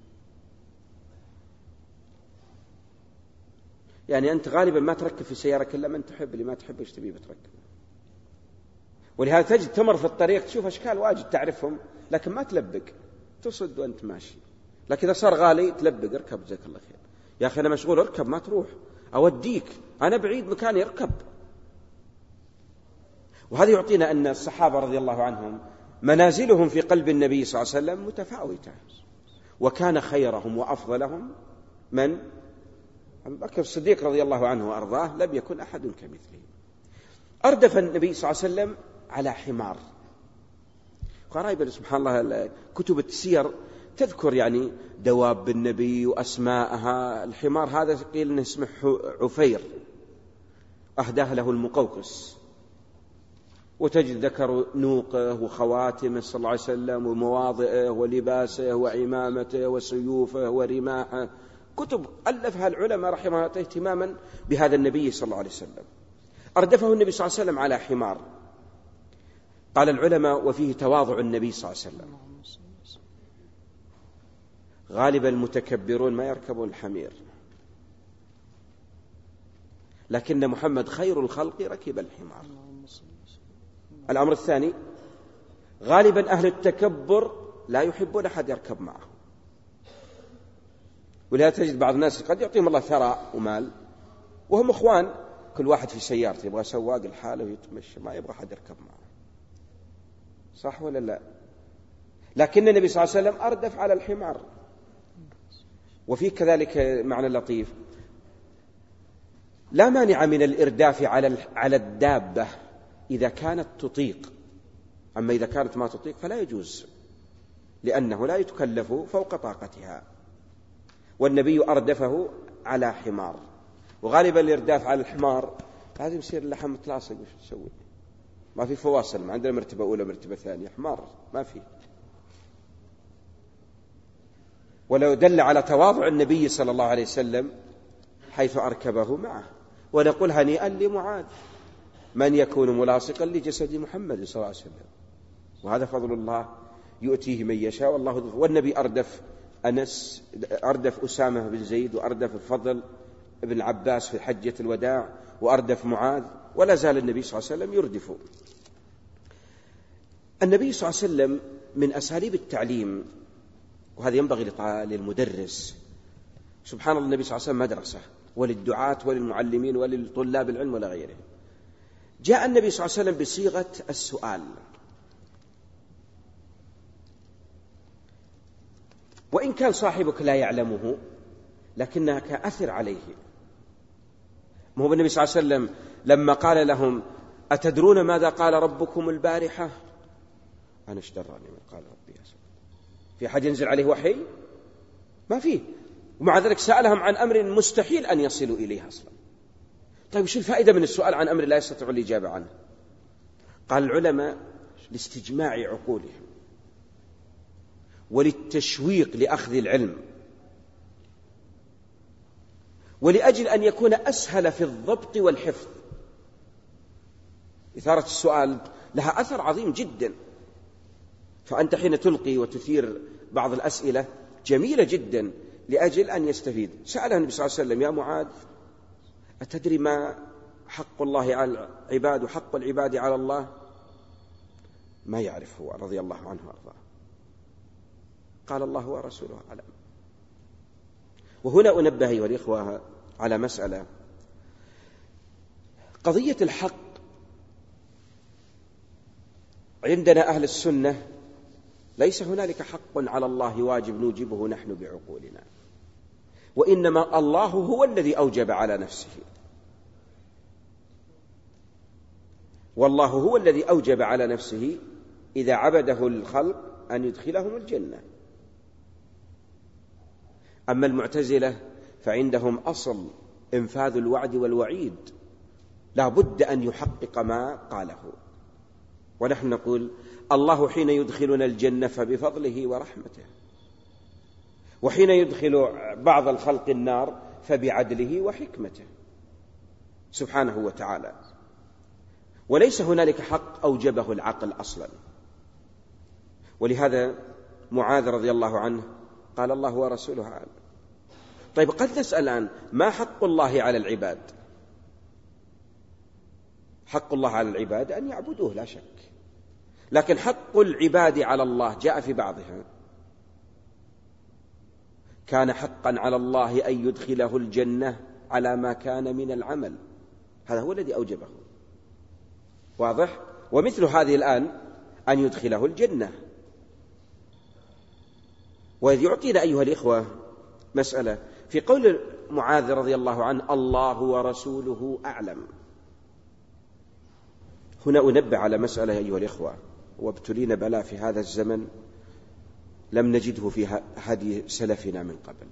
يعني أنت غالبا ما تركب في سيارة إلا من تحب، اللي ما تحب إيش تبيه بتركب. ولهذا تجد تمر في الطريق تشوف أشكال واجد تعرفهم لكن ما تلبق، تصد وأنت ماشي. لكن إذا صار غالي تلبق، اركب جزاك الله خير، يا أخي أنا مشغول، اركب ما تروح، أوديك، أنا بعيد مكاني، اركب. وهذا يعطينا أن الصحابة رضي الله عنهم منازلهم في قلب النبي صلى الله عليه وسلم متفاوتة، وكان خيرهم وأفضلهم من؟ أبو بكر الصديق رضي الله عنه وأرضاه، لم يكن أحد كمثله. أردف النبي صلى الله عليه وسلم على حمار. قرائب سبحان الله كتب السير تذكر يعني دواب النبي وأسماءها. الحمار هذا قيل أنه اسمه عفير، أهداه له المقوقس. وتجد ذكر نوقه وخواتمه صلى الله عليه وسلم ومواضعه ولباسه وعمامته وسيوفه ورماحه، كتب ألفها العلماء رحمه الله اهتماما بهذا النبي صلى الله عليه وسلم. أردفه النبي صلى الله عليه وسلم على حمار. قال العلماء: وفيه تواضع النبي صلى الله عليه وسلم. غالبا المتكبرون ما يركبون الحمير، لكن محمد خير الخلق ركب الحمار. الأمر الثاني: غالبا أهل التكبر لا يحبون أحد يركب معه، ولهذا تجد بعض الناس قد يعطيهم الله ثراء ومال وهم أخوان، كل واحد في سيارته، يبغى سواق الحالة ويتمشى، ما يبغى أحد يركب معه، صح ولا لا؟ لكن النبي صلى الله عليه وسلم أردف على الحمار. وفي كذلك معنى لطيف: لا مانع من الإرداف على على الدابة إذا كانت تطيق، أما إذا كانت ما تطيق فلا يجوز، لأنه لا يتكلف فوق طاقتها. والنبي أردفه على حمار، وغالبا الإرداف على الحمار هذا يصير اللحم متلاصق، وش تسوي؟ ما في فواصل، ما عندنا مرتبة أولى مرتبة ثانية، حمار ما في. ولو دل على تواضع النبي صلى الله عليه وسلم حيث أركبه معه. ونقول هنيئا لمعاذ من يكون ملاصقا لجسد محمد صلى الله عليه وسلم، وهذا فضل الله يؤتيه من يشاء والله. والنبي أردف أنس، أردف أسامة بن زيد، وأردف الفضل ابن عباس في حجة الوداع، وأردف معاذ، ولا زال النبي صلى الله عليه وسلم يردف. النبي صلى الله عليه وسلم من أساليب التعليم، وهذا ينبغي للمدرس، سبحان الله، النبي صلى الله عليه وسلم مدرسة، وللدعاة وللمعلمين وللطلاب العلم ولا غيره. جاء النبي صلى الله عليه وسلم بصيغة السؤال، وإن كان صاحبك لا يعلمه لكنك أثر عليه. ما هو النبي صلى الله عليه وسلم لما قال لهم: أتدرون ماذا قال ربكم البارحة؟ أنا اشتراني من قال ربي أسف. في أحد ينزل عليه وحي؟ ما فيه. ومع ذلك سألهم عن أمر مستحيل أن يصلوا إليه أصلا. طيب وش الفائدة من السؤال عن أمر لا يستطيع الإجابة عنه؟ قال العلماء: لاستجماع عقولهم، وللتشويق لأخذ العلم، ولأجل أن يكون أسهل في الضبط والحفظ. إثارة السؤال لها أثر عظيم جدا، فأنت حين تلقي وتثير بعض الأسئلة جميلة جدا لأجل أن يستفيد. سأله النبي صلى الله عليه وسلم: يا معاذ، أتدري ما حق الله على العباد وحق العباد على الله؟ ما يعرف هو رضي الله عنه وأرضاه. قال: الله ورسوله أعلم. وهنا أنبه أيها الإخوة على مسألة: قضية الحق عندنا أهل السنة ليس هنالك حق على الله واجب نوجبه نحن بعقولنا، وإنما الله هو الذي أوجب على نفسه، والله هو الذي أوجب على نفسه إذا عبده الخلق أن يدخلهم الجنة. أما المعتزلة فعندهم أصل إنفاذ الوعد والوعيد، لا بد أن يحقق ما قاله. ونحن نقول: الله حين يدخلنا الجنة فبفضله ورحمته، وحين يدخل بعض الخلق النار فبعدله وحكمته سبحانه وتعالى. وليس هنالك حق أوجبه العقل أصلا. ولهذا معاذ رضي الله عنه قال: الله ورسوله أعلم. طيب قد نسأل الآن: ما حق الله على العباد؟ حق الله على العباد أن يعبدوه لا شك، لكن حق العباد على الله جاء في بعضها: كان حقا على الله أن يدخله الجنة على ما كان من العمل، هذا هو الذي أوجبه، واضح؟ ومثل هذه الآن أن يدخله الجنة. وإذ يعطينا أيها الإخوة مسألة في قول معاذ رضي الله عنه: الله ورسوله أعلم. هنا أنبه على مسألة أيها الإخوة، وابتلينا بلاء في هذا الزمن لم نجده في هدي سلفنا من قبل.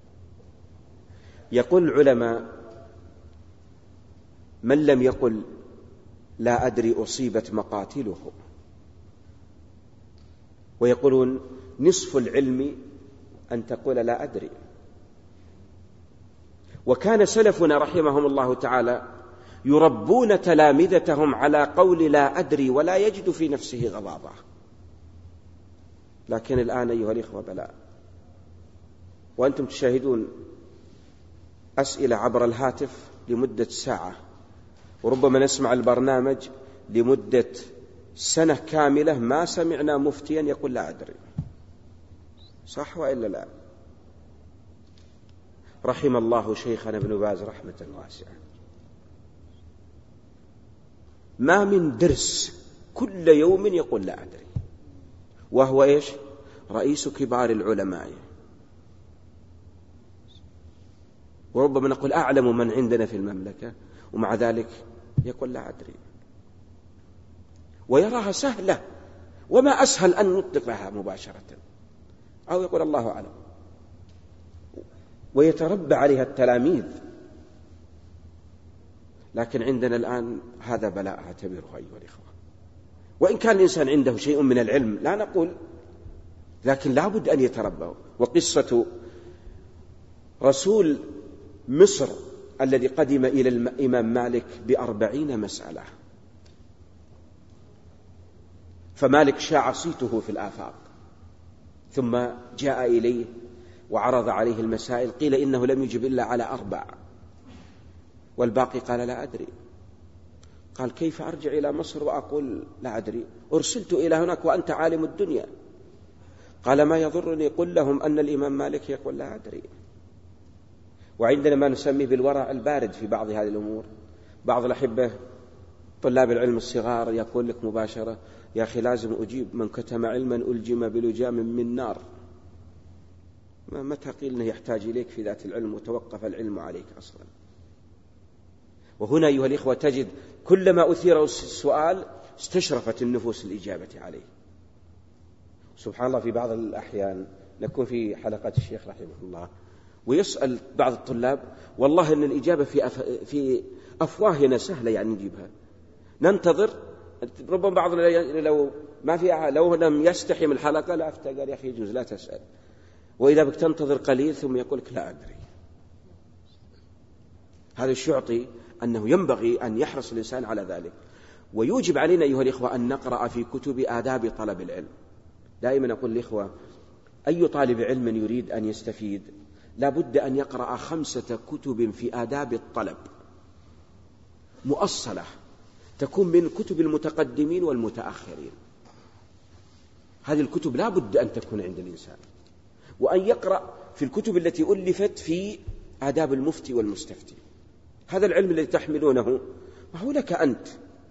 يقول العلماء: من لم يقل لا أدري أصيبت مقاتله، ويقولون نصف العلم أن تقول لا أدري. وكان سلفنا رحمهم الله تعالى يربون تلامذتهم على قول لا أدري ولا يجد في نفسه غضاضة. لكن الآن أيها الإخوة بلاء، وأنتم تشاهدون أسئلة عبر الهاتف لمدة ساعة، وربما نسمع البرنامج لمدة سنة كاملة ما سمعنا مفتيا يقول لا أدري. صح وإلا لا؟ رحم الله شيخنا ابن باز رحمة واسعة، ما من درس كل يوم يقول لا أدري، وهو إيش؟ رئيس كبار العلماء. وربما نقول أعلم من عندنا في المملكة، ومع ذلك يقول لا أدري، ويراها سهلة، وما أسهل أن نطلق لها مباشرة، أو يقول الله أعلم، ويتربى عليها التلاميذ. لكن عندنا الآن هذا بلاء أعتبره أيها الإخوة، وإن كان الإنسان عنده شيء من العلم لا نقول، لكن لا بد أن يتربى. وقصة رسول مصر الذي قدم إلى الإمام مالك بأربعين مسألة، فمالك شاع صيته في الآفاق، ثم جاء إليه وعرض عليه المسائل، قيل إنه لم يجب إلا على أربع، والباقي قال لا أدري. قال كيف أرجع إلى مصر وأقول لا أدري؟ أرسلت إلى هناك وأنت عالم الدنيا. قال ما يضرني، قل لهم أن الإمام مالك يقول لا أدري. وعندنا ما نسميه بالورع البارد في بعض هذه الأمور. بعض الأحبة طلاب العلم الصغار يقول لك مباشرة يا أخي لازم أجيب، من كتم علما ألجم بلجام من نار. متى قيل أنه يحتاج إليك في ذات العلم وتوقف العلم عليك أصلا؟ وهنا أيها الإخوة تجد كلما أثير السؤال استشرفت النفوس الإجابة عليه. سبحان الله، في بعض الأحيان نكون في حلقات الشيخ رحمه الله ويسأل بعض الطلاب، والله أن الإجابة في أف... في أفواهنا سهلة يعني نجيبها، ننتظر. ربما بعض لو ما في لو لم يستحي من الحلقة لا أفتى، قال يا أخي يجوز لا تسأل، وإذا بك تنتظر قليل ثم يقول لك لا أدري. هذا الشيء يعطي أنه ينبغي أن يحرص الإنسان على ذلك. ويوجب علينا أيها الإخوة أن نقرأ في كتب آداب طلب العلم. دائما أقول الإخوة أي طالب علم يريد أن يستفيد لا بد أن يقرأ خمسة كتب في آداب الطلب مؤصلة، تكون من كتب المتقدمين والمتأخرين. هذه الكتب لا بد أن تكون عند الإنسان، وأن يقرأ في الكتب التي ألفت في آداب المفتي والمستفتي. هذا العلم الذي تحملونه ما هو لك أنت،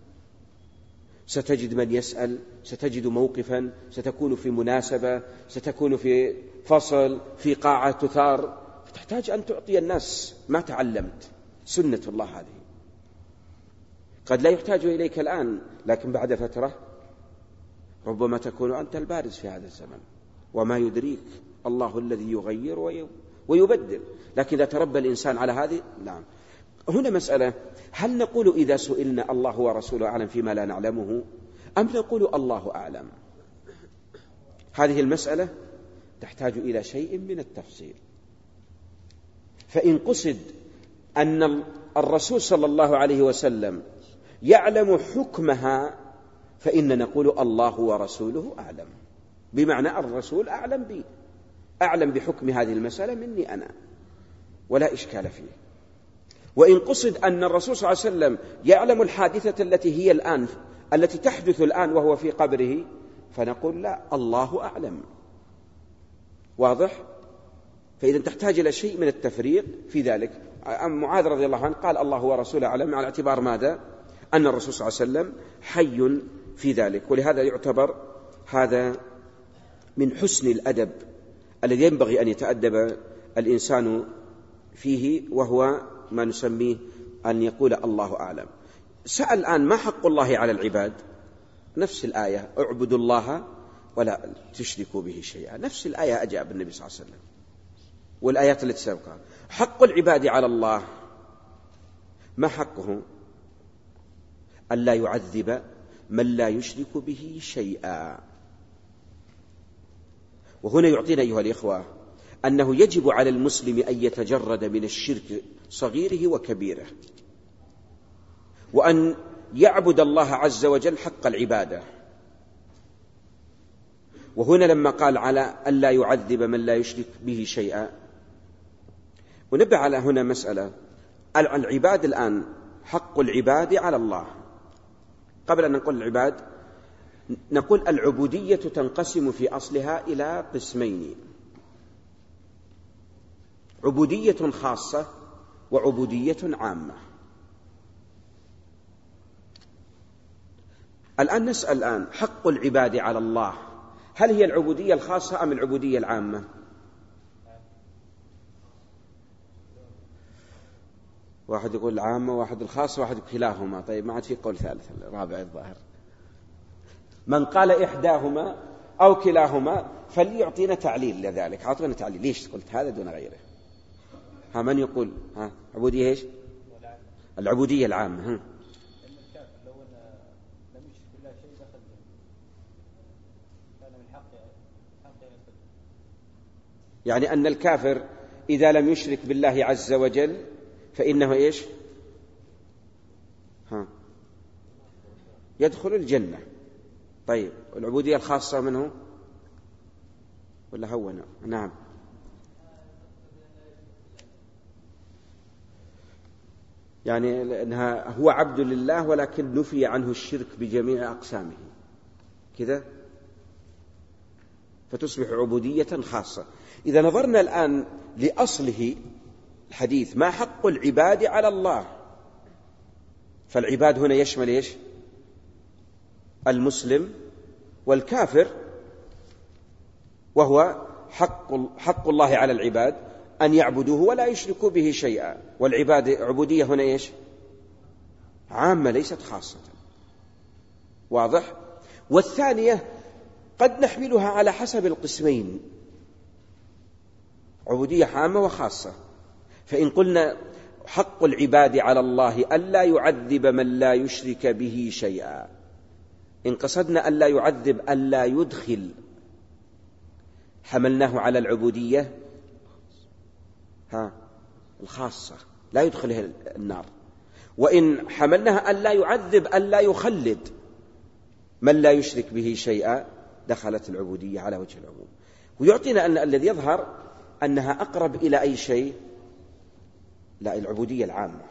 ستجد من يسأل، ستجد موقفا، ستكون في مناسبة، ستكون في فصل، في قاعة تثار، فتحتاج أن تعطي الناس ما تعلمت. سنة الله هذه قد لا يحتاج إليك الآن، لكن بعد فترة ربما تكون أنت البارز في هذا الزمن، وما يدريك، الله الذي يغير ويبدل. لكن إذا تربى الإنسان على هذه، نعم. هنا مسألة، هل نقول إذا سئلنا الله ورسوله أعلم فيما لا نعلمه، أم نقول الله أعلم؟ هذه المسألة تحتاج إلى شيء من التفصيل. فإن قصد أن الرسول صلى الله عليه وسلم يعلم حكمها فإن نقول الله ورسوله أعلم، بمعنى الرسول أعلم بي، أعلم بحكم هذه المسألة مني أنا، ولا إشكال فيه. وإن قصد أن الرسول صلى الله عليه وسلم يعلم الحادثة التي هي الآن، التي تحدث الآن وهو في قبره، فنقول لا، الله أعلم. واضح؟ فإذا تحتاج إلى شيء من التفريق في ذلك. معاذ رضي الله عنه قال الله ورسوله أعلم، على اعتبار ماذا؟ أن الرسول صلى الله عليه وسلم حي في ذلك. ولهذا يعتبر هذا من حسن الأدب الذي ينبغي أن يتأدب الإنسان فيه، وهو ما نسميه أن يقول الله أعلم. سأل الآن ما حق الله على العباد؟ نفس الآية، اعبدوا الله ولا تشركوا به شيئا، نفس الآية أجاب النبي صلى الله عليه وسلم، والآيات التي سبقها. حق العباد على الله ما حقه؟ ألا يعذب من لا يشرك به شيئا. وهنا يعطينا أيها الإخوة أنه يجب على المسلم أن يتجرد من الشرك صغيره وكبيره، وأن يعبد الله عز وجل حق العبادة. وهنا لما قال على ألا يعذب من لا يشرك به شيئا، ونبه على هنا مسألة. العباد الآن حق العباد على الله. قبل أن نقول العباد نقول العبودية تنقسم في أصلها إلى قسمين: عبودية خاصة وعبودية عامة. الآن نسأل الآن حق العباد على الله، هل هي العبودية الخاصة أم العبودية العامة؟ واحد يقول العامة واحد الخاصة واحد كلاهما. طيب ما عاد في قول ثالث رابع الظاهر. من قال إحداهما أو كلاهما فليعطينا تعليل لذلك. أعطونا تعليل ليش قلت هذا دون غيره. ها من يقول ها عبودية إيش؟ العبودية العامة. ها يعني أن الكافر إذا لم يشرك بالله عز وجل فإنه إيش؟ ها يدخل الجنة. طيب العبودية الخاصة منه ولا هونا؟ نعم يعني أنها هو عبد لله ولكن نفي عنه الشرك بجميع أقسامه كذا فتصبح عبودية خاصة. إذا نظرنا الآن لأصله الحديث ما حق العباد على الله، فالعباد هنا يشمل إيش؟ المسلم والكافر، وهو حق, حق الله على العباد أن يعبدوه ولا يشركوا به شيئا. والعباد عبودية هنا إيش؟ عامة ليست خاصة. واضح؟ والثانية قد نحملها على حسب القسمين، عبودية عامة وخاصة. فإن قلنا حق العباد على الله ألا يعذب من لا يشرك به شيئا، إن قصدنا ألا يعذب ألا يدخل حملناه على العبودية ها الخاصة لا يدخله النار. وإن حملناها ألا يعذب ألا يخلد من لا يشرك به شيئا دخلت العبودية على وجه العموم. ويعطينا أن الذي يظهر أنها أقرب إلى أي شيء؟ لا، العبودية العامة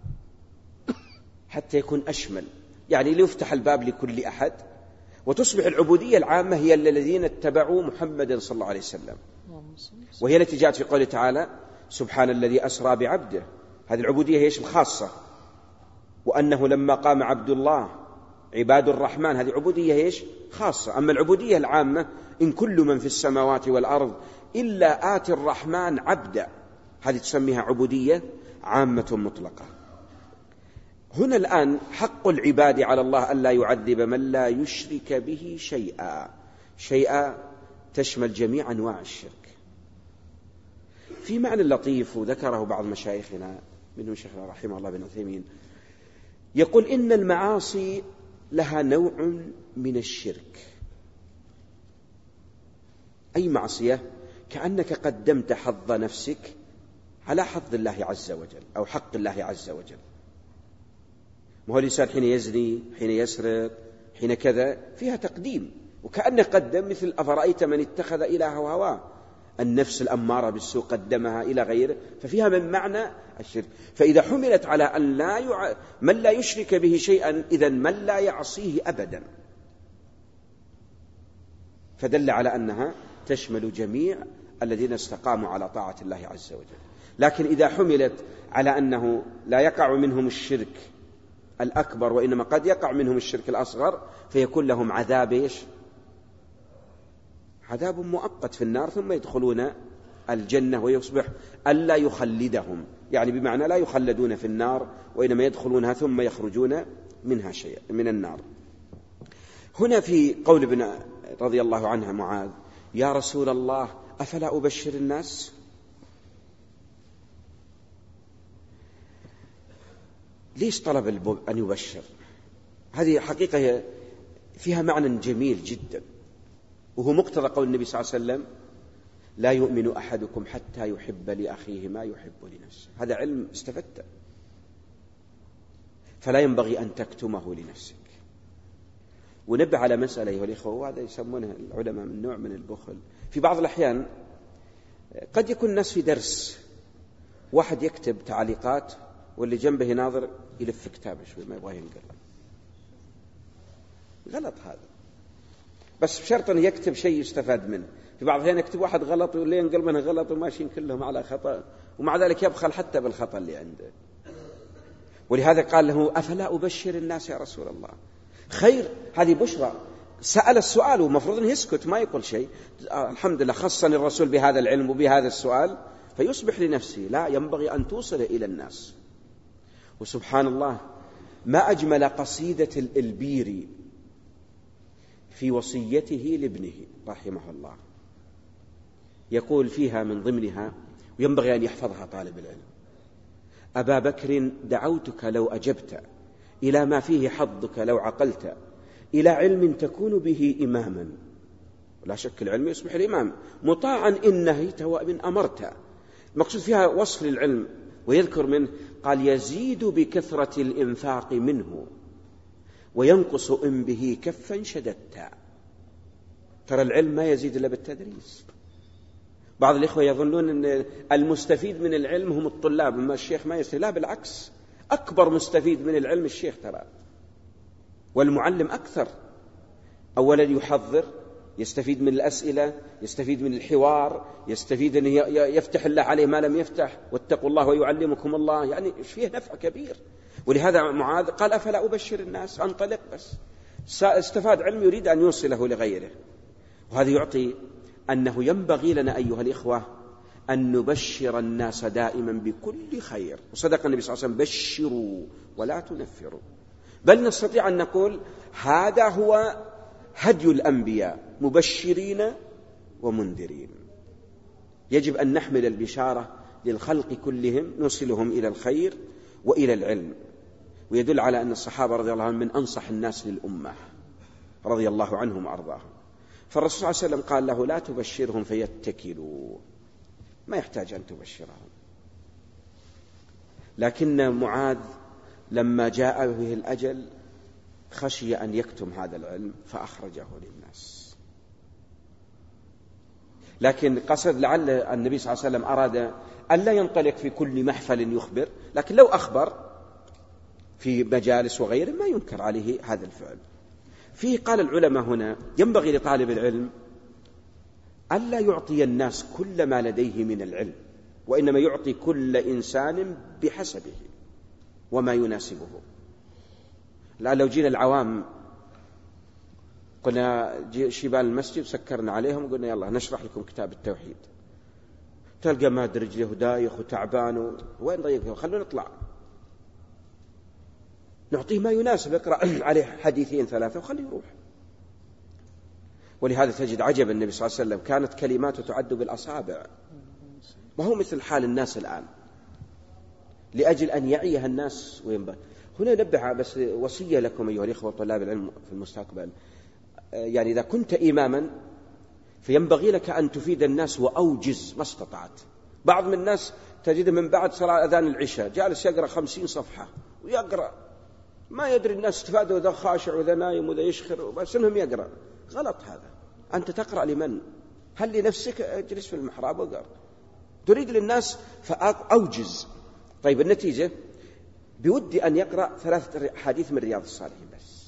حتى يكون أشمل، يعني ليفتح الباب لكل أحد، وتصبح العبودية العامة هي الذين اتبعوا محمد صلى الله عليه وسلم، وهي التي جاءت في قوله تعالى سبحان الذي أسرى بعبده. هذه العبودية هي الخاصة. وأنه لما قام عبد الله عباد الرحمن، هذه عبودية هي خاصة. أما العبودية العامة إن كل من في السماوات والأرض إلا آتي الرحمن عبدا، هذه تسميها عبودية عامة مطلقة. هنا الآن حق العباد على الله ألا يعذب من لا يشرك به شيئا، شيئا تشمل جميع أنواع الشرك. في معنى لطيف وذكره بعض مشايخنا منهم شيخنا رحمه الله بن عثيمين، يقول إن المعاصي لها نوع من الشرك. أي معصية كأنك قدمت حظ نفسك على حظ الله عز وجل أو حق الله عز وجل. ما هو الإنسان حين يزني حين يسرق حين كذا فيها تقديم، وكأنه قدم مثل أفرأيت من اتخذ إلهه هواه، النفس الأمارة بالسوء قدمها إلى غيره، ففيها من معنى الشرك. فإذا حملت على أن لا يع... من لا يشرك به شيئا، إذن من لا يعصيه أبدا، فدل على أنها تشمل جميع الذين استقاموا على طاعة الله عز وجل. لكن إذا حملت على أنه لا يقع منهم الشرك الأكبر وإنما قد يقع منهم الشرك الأصغر، فيكون لهم عذاب إيش؟ عذاب مؤقت في النار ثم يدخلون الجنة، ويصبح ألا يخلدهم، يعني بمعنى لا يخلدون في النار وإنما يدخلونها ثم يخرجون منها شيء من النار. هنا في قول ابن رضي الله عنها معاذ يا رسول الله أفلا أبشر الناس؟ ليش طلب أن يبشر؟ هذه حقيقة فيها معنى جميل جدا، وهو مقتضى قول النبي صلى الله عليه وسلم لا يؤمن أحدكم حتى يحب لأخيه ما يحب لنفسه. هذا علم استفدته، فلا ينبغي أن تكتمه لنفسك. ونبه على مسألة أيها الإخوة، وهذا يسمونه العلماء من نوع من البخل. في بعض الأحيان قد يكون الناس في درس واحد يكتب تعليقات واللي جنبه ناظر يلف كتابه شوي ما يبغى ينقل. غلط هذا، بس بشرط أن يكتب شيء يستفاد منه. في بعض الأحيان يكتب واحد غلط واللي ينقل منه غلط وماشيين كلهم على خطأ، ومع ذلك يبخل حتى بالخطأ اللي عنده. ولهذا قال له أفلا أبشر الناس يا رسول الله؟ خير، هذه بشرى. سأل السؤال ومفروض أن يسكت ما يقول شيء. الحمد لله خصني الرسول بهذا العلم وبهذا السؤال، فيصبح لنفسه. لا، ينبغي أن توصل إلى الناس. وسبحان الله ما أجمل قصيدة الإلبيري في وصيته لابنه رحمه الله، يقول فيها من ضمنها، وينبغي أن يحفظها طالب العلم: أبا بكر دعوتك لو أجبت إلى ما فيه حظك لو عقلت، إلى علم تكون به إماما. ولا شك العلم يصبح الإمام، مطاعا إن نهيت وإن أمرت. المقصود فيها وصف للعلم، ويذكر منه قال: يزيد بكثرة الإنفاق منه وينقص إن به كفا شددت. ترى العلم ما يزيد إلا بالتدريس. بعض الإخوة يظنون أن المستفيد من العلم هم الطلاب، أما الشيخ ما يستفيد. لا، بالعكس، أكبر مستفيد من العلم الشيخ ترى، والمعلم أكثر. أولا يحضر، يستفيد من الأسئلة، يستفيد من الحوار، يستفيد أن يفتح الله عليه ما لم يفتح، واتقوا الله ويعلمكم الله، يعني فيه نفع كبير. ولهذا معاذ قال: أفلا أبشر الناس؟ أنطلق بس. استفاد علم يريد أن يوصله لغيره. وهذا يعطي أنه ينبغي لنا أيها الإخوة أن نبشر الناس دائما بكل خير. وصدق النبي صلى الله عليه وسلم: بشروا ولا تنفروا. بل نستطيع أن نقول هذا هو هدي الأنبياء، مبشرين ومنذرين. يجب أن نحمل البشارة للخلق كلهم، نوصلهم إلى الخير وإلى العلم. ويدل على أن الصحابة رضي الله عنهم من أنصح الناس للأمة رضي الله عنهم وأرضاهم. فالرسول صلى الله عليه وسلم قال له: لا تبشرهم فيتكلوا، ما يحتاج أن تبشرهم. لكن معاذ لما جاء به الأجل خشي أن يكتم هذا العلم فأخرجه للناس. لكن قصد لعل النبي صلى الله عليه وسلم أراد أن لا ينطلق في كل محفل يخبر، لكن لو أخبر في مجالس وغيره ما ينكر عليه هذا الفعل. فيه قال العلماء هنا ينبغي لطالب العلم ألا يعطي الناس كل ما لديه من العلم، وإنما يعطي كل إنسان بحسبه وما يناسبه. الآن لو جينا العوام قلنا شبال المسجد سكرنا عليهم وقلنا يلا نشرح لكم كتاب التوحيد، تلقى ماد رجله دايخ وتعبان، وين ضيقه؟ خلونا نطلع، نعطيه ما يناسب، اقرأ عليه حديثين ثلاثة وخليه يروح. ولهذا تجد عجب النبي صلى الله عليه وسلم كانت كلماته تعد بالأصابع، ما هو مثل حال الناس الآن، لأجل أن يعيها الناس وينبغي. هنا نبه بس وصية لكم أيها الإخوة طلاب العلم في المستقبل، يعني إذا كنت إماما فينبغي لك أن تفيد الناس وأوجز ما استطعت. بعض من الناس تجد من بعد صلاة أذان العشاء جالس يقرأ خمسين صفحة ويقرأ، ما يدري الناس استفادوا، وذا خاشع وذا نايم وذا يشخر، بس إنهم يقرأ. غلط هذا. أنت تقرأ لمن؟ هل لنفسك؟ اجلس في المحراب وقرأ. تريد للناس فأوجز. طيب النتيجة بودي أن يقرأ ثلاثة حديث من رياض الصالحين بس،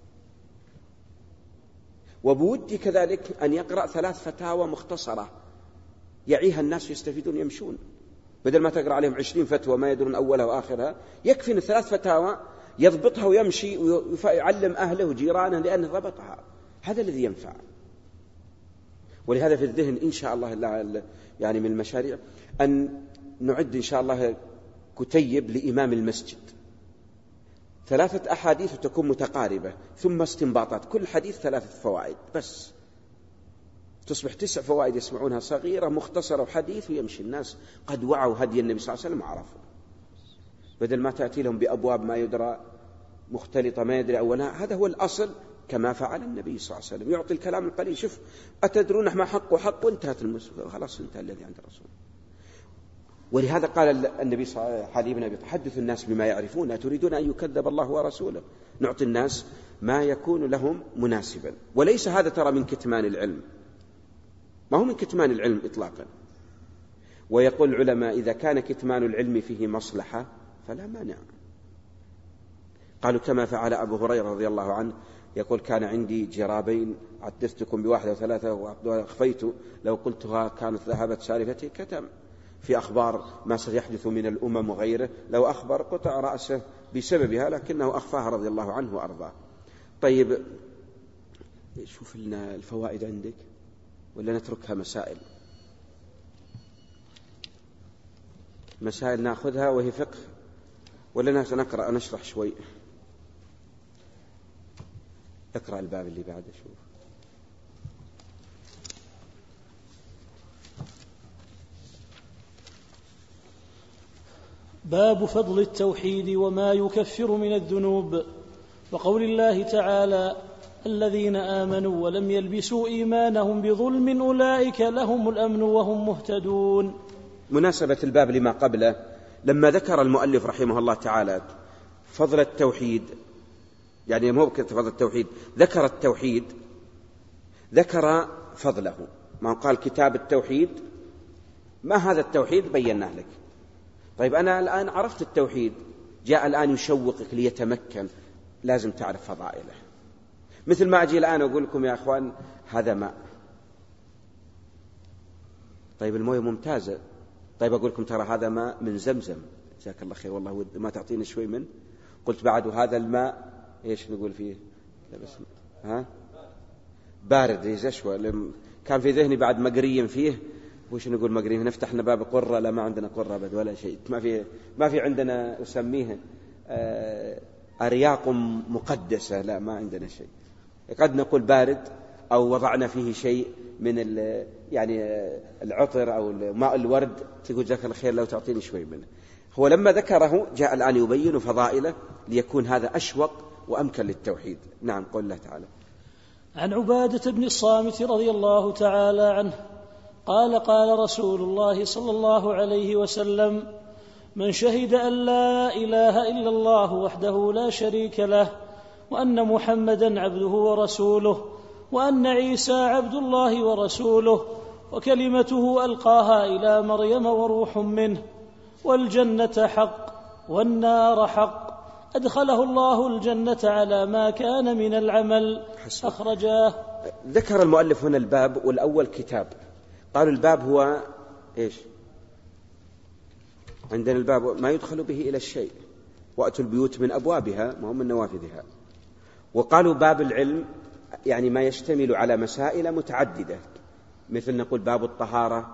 وبودي كذلك أن يقرأ ثلاث فتاوى مختصرة يعيها الناس يستفيدون يمشون، بدل ما تقرأ عليهم عشرين فتوى ما يدرون أولها وآخرها. يكفي ثلاث فتاوى يضبطها ويمشي ويعلم أهله وجيرانه لأنه ضبطها. هذا الذي ينفع. ولهذا في الذهن إن شاء الله يعني من المشاريع أن نعد إن شاء الله كتيب لإمام المسجد، ثلاثة أحاديث تكون متقاربة ثم استنباطات، كل حديث ثلاثة فوائد بس، تصبح تسع فوائد يسمعونها صغيرة مختصرة وحديث، ويمشي الناس قد وعوا هدي النبي صلى الله عليه وسلم وعرفوا، بدل ما تأتي لهم بأبواب ما يدرى مختلطة ما يدري أولها. هذا هو الأصل كما فعل النبي صلى الله عليه وسلم، يعطي الكلام القليل. شوف أتدرون ما حق وحق، وانتهت المسألة خلاص، انتهى الذي عند الرسول. ولهذا قال النبي صلى الله عليه وسلم: حدث الناس بما يعرفون، تريدون أن يكذب الله ورسوله. نعطي الناس ما يكون لهم مناسبا. وليس هذا ترى من كتمان العلم، ما هو من كتمان العلم إطلاقا. ويقول العلماء: إذا كان كتمان العلم فيه مصلحة فلا مانع. قالوا كما فعل أبو هريرة رضي الله عنه، يقول: كان عندي جرابين عدثتكم بواحدة وثلاثة وأخفيت، لو قلتها كانت ذهبت سالفتي. كتم في أخبار ما سيحدث من الأمم وغيره، لو أخبر قطع رأسه بسببها، لكنه أخفاها رضي الله عنه وأرضاه. طيب شوف لنا الفوائد عندك ولا نتركها مسائل؟ مسائل نأخذها وهي فقه ولا نقرأ نشرح شوي؟ اقرأ الباب اللي بعده شوف. باب فضل التوحيد وما يكفر من الذنوب، وقول الله تعالى: الذين آمنوا ولم يلبسوا إيمانهم بظلم أولئك لهم الأمن وهم مهتدون. مناسبة الباب لما قبله، لما ذكر المؤلف رحمه الله تعالى فضل التوحيد، يعني مو فضل التوحيد، ذكر التوحيد، ذكر فضله. ما قال كتاب التوحيد، ما هذا التوحيد بيناه لك. طيب أنا الآن عرفت التوحيد، جاء الآن يشوقك ليتمكن، لازم تعرف فضائله. مثل ما أجي الآن أقول لكم يا أخوان هذا ماء، طيب الموية ممتازة، طيب أقول لكم ترى هذا ماء من زمزم، جزاك الله خير والله ود ما تعطيني شوي من. قلت بعد هذا الماء إيش نقول فيه؟ لا بس ها بارد يزشوى. كان في ذهني بعد مقريا فيه، وش نقول مقريا؟ نفتحنا باب قرة؟ لا ما عندنا قرة أبد ولا شيء، ما في ما في عندنا أسميها أرياق مقدسة، لا ما عندنا شيء. قد نقول بارد أو وضعنا فيه شيء من يعني العطر أو ماء الورد، تقول جزاك الله خير لو تعطيني شوي منه. هو لما ذكره جاء الآن يبين فضائله ليكون هذا أشوق وأمكن للتوحيد. نعم، قول الله تعالى: عن عبادة بن الصامت رضي الله تعالى عنه قال: قال رسول الله صلى الله عليه وسلم: من شهد أن لا إله إلا الله وحده لا شريك له، وأن محمدا عبده ورسوله، وأن عيسى عبد الله ورسوله، وكلمته ألقاها إلى مريم وروح منه، والجنة حق والنار حق، أدخله الله الجنة على ما كان من العمل. أخرجاه. ذكر المؤلف هنا الباب، والأول كتاب. قالوا الباب هو إيش؟ عندنا الباب ما يدخل به إلى الشيء، وأتوا البيوت من أبوابها ما هم من نوافذها. وقالوا باب العلم يعني ما يشتمل على مسائل متعددة، مثل نقول باب الطهارة،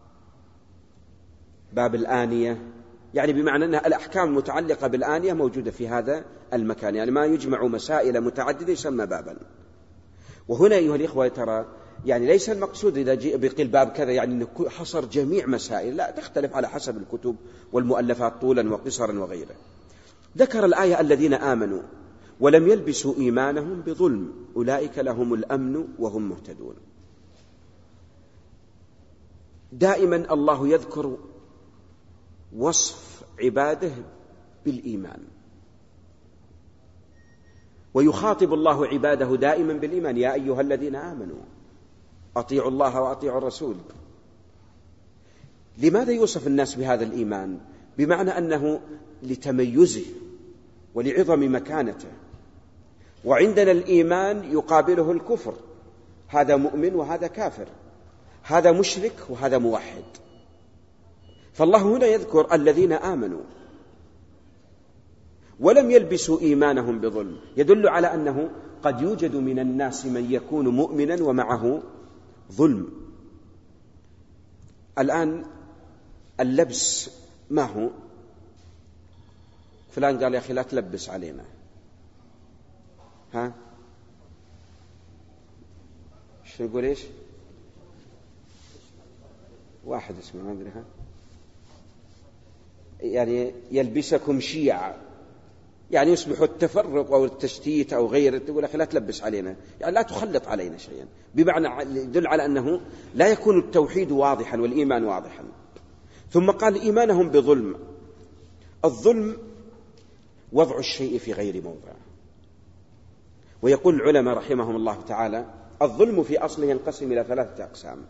باب الآنية، يعني بمعنى أن الأحكام المتعلقة بالآنية موجودة في هذا المكان، يعني ما يجمع مسائل متعددة يسمى بابا. وهنا أيها الإخوة ترى يعني ليس المقصود إذا جاء بقيل باب كذا يعني أنه حصر جميع مسائل، لا، تختلف على حسب الكتب والمؤلفات طولا وقصرا وغيره. ذكر الآية: الذين آمنوا ولم يلبسوا إيمانهم بظلم أولئك لهم الأمن وهم مهتدون. دائما الله يذكر وصف عباده بالإيمان، ويخاطب الله عباده دائما بالإيمان: يا أيها الذين آمنوا أطيعوا الله وأطيعوا الرسول. لماذا يوصف الناس بهذا الإيمان؟ بمعنى أنه لتميزه ولعظم مكانته. وعندنا الإيمان يقابله الكفر، هذا مؤمن وهذا كافر، هذا مشرك وهذا موحد. فالله هنا يذكر الذين آمنوا ولم يلبسوا إيمانهم بظلم، يدل على أنه قد يوجد من الناس من يكون مؤمنا ومعه ظلم. الآن اللبس ما هو؟ فلان قال يا أخي لا تلبس علينا، ها شو يقول؟ إيش واحد اسمه ما أدري، ها يعني يلبسكم شيعا، يعني يصبح التفرق أو التشتيت أو غيره، تقول أخي لا تلبس علينا، يعني لا تخلط علينا شيئا، بمعنى يدل على أنه لا يكون التوحيد واضحا والإيمان واضحا. ثم قال إيمانهم بظلم. الظلم وضع الشيء في غير موضع. ويقول العلماء رحمهم الله تعالى: الظلم في أصله ينقسم إلى ثلاثة أقسام: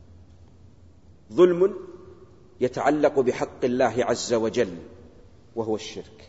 ظلم يتعلق بحق الله عز وجل وهو الشرك،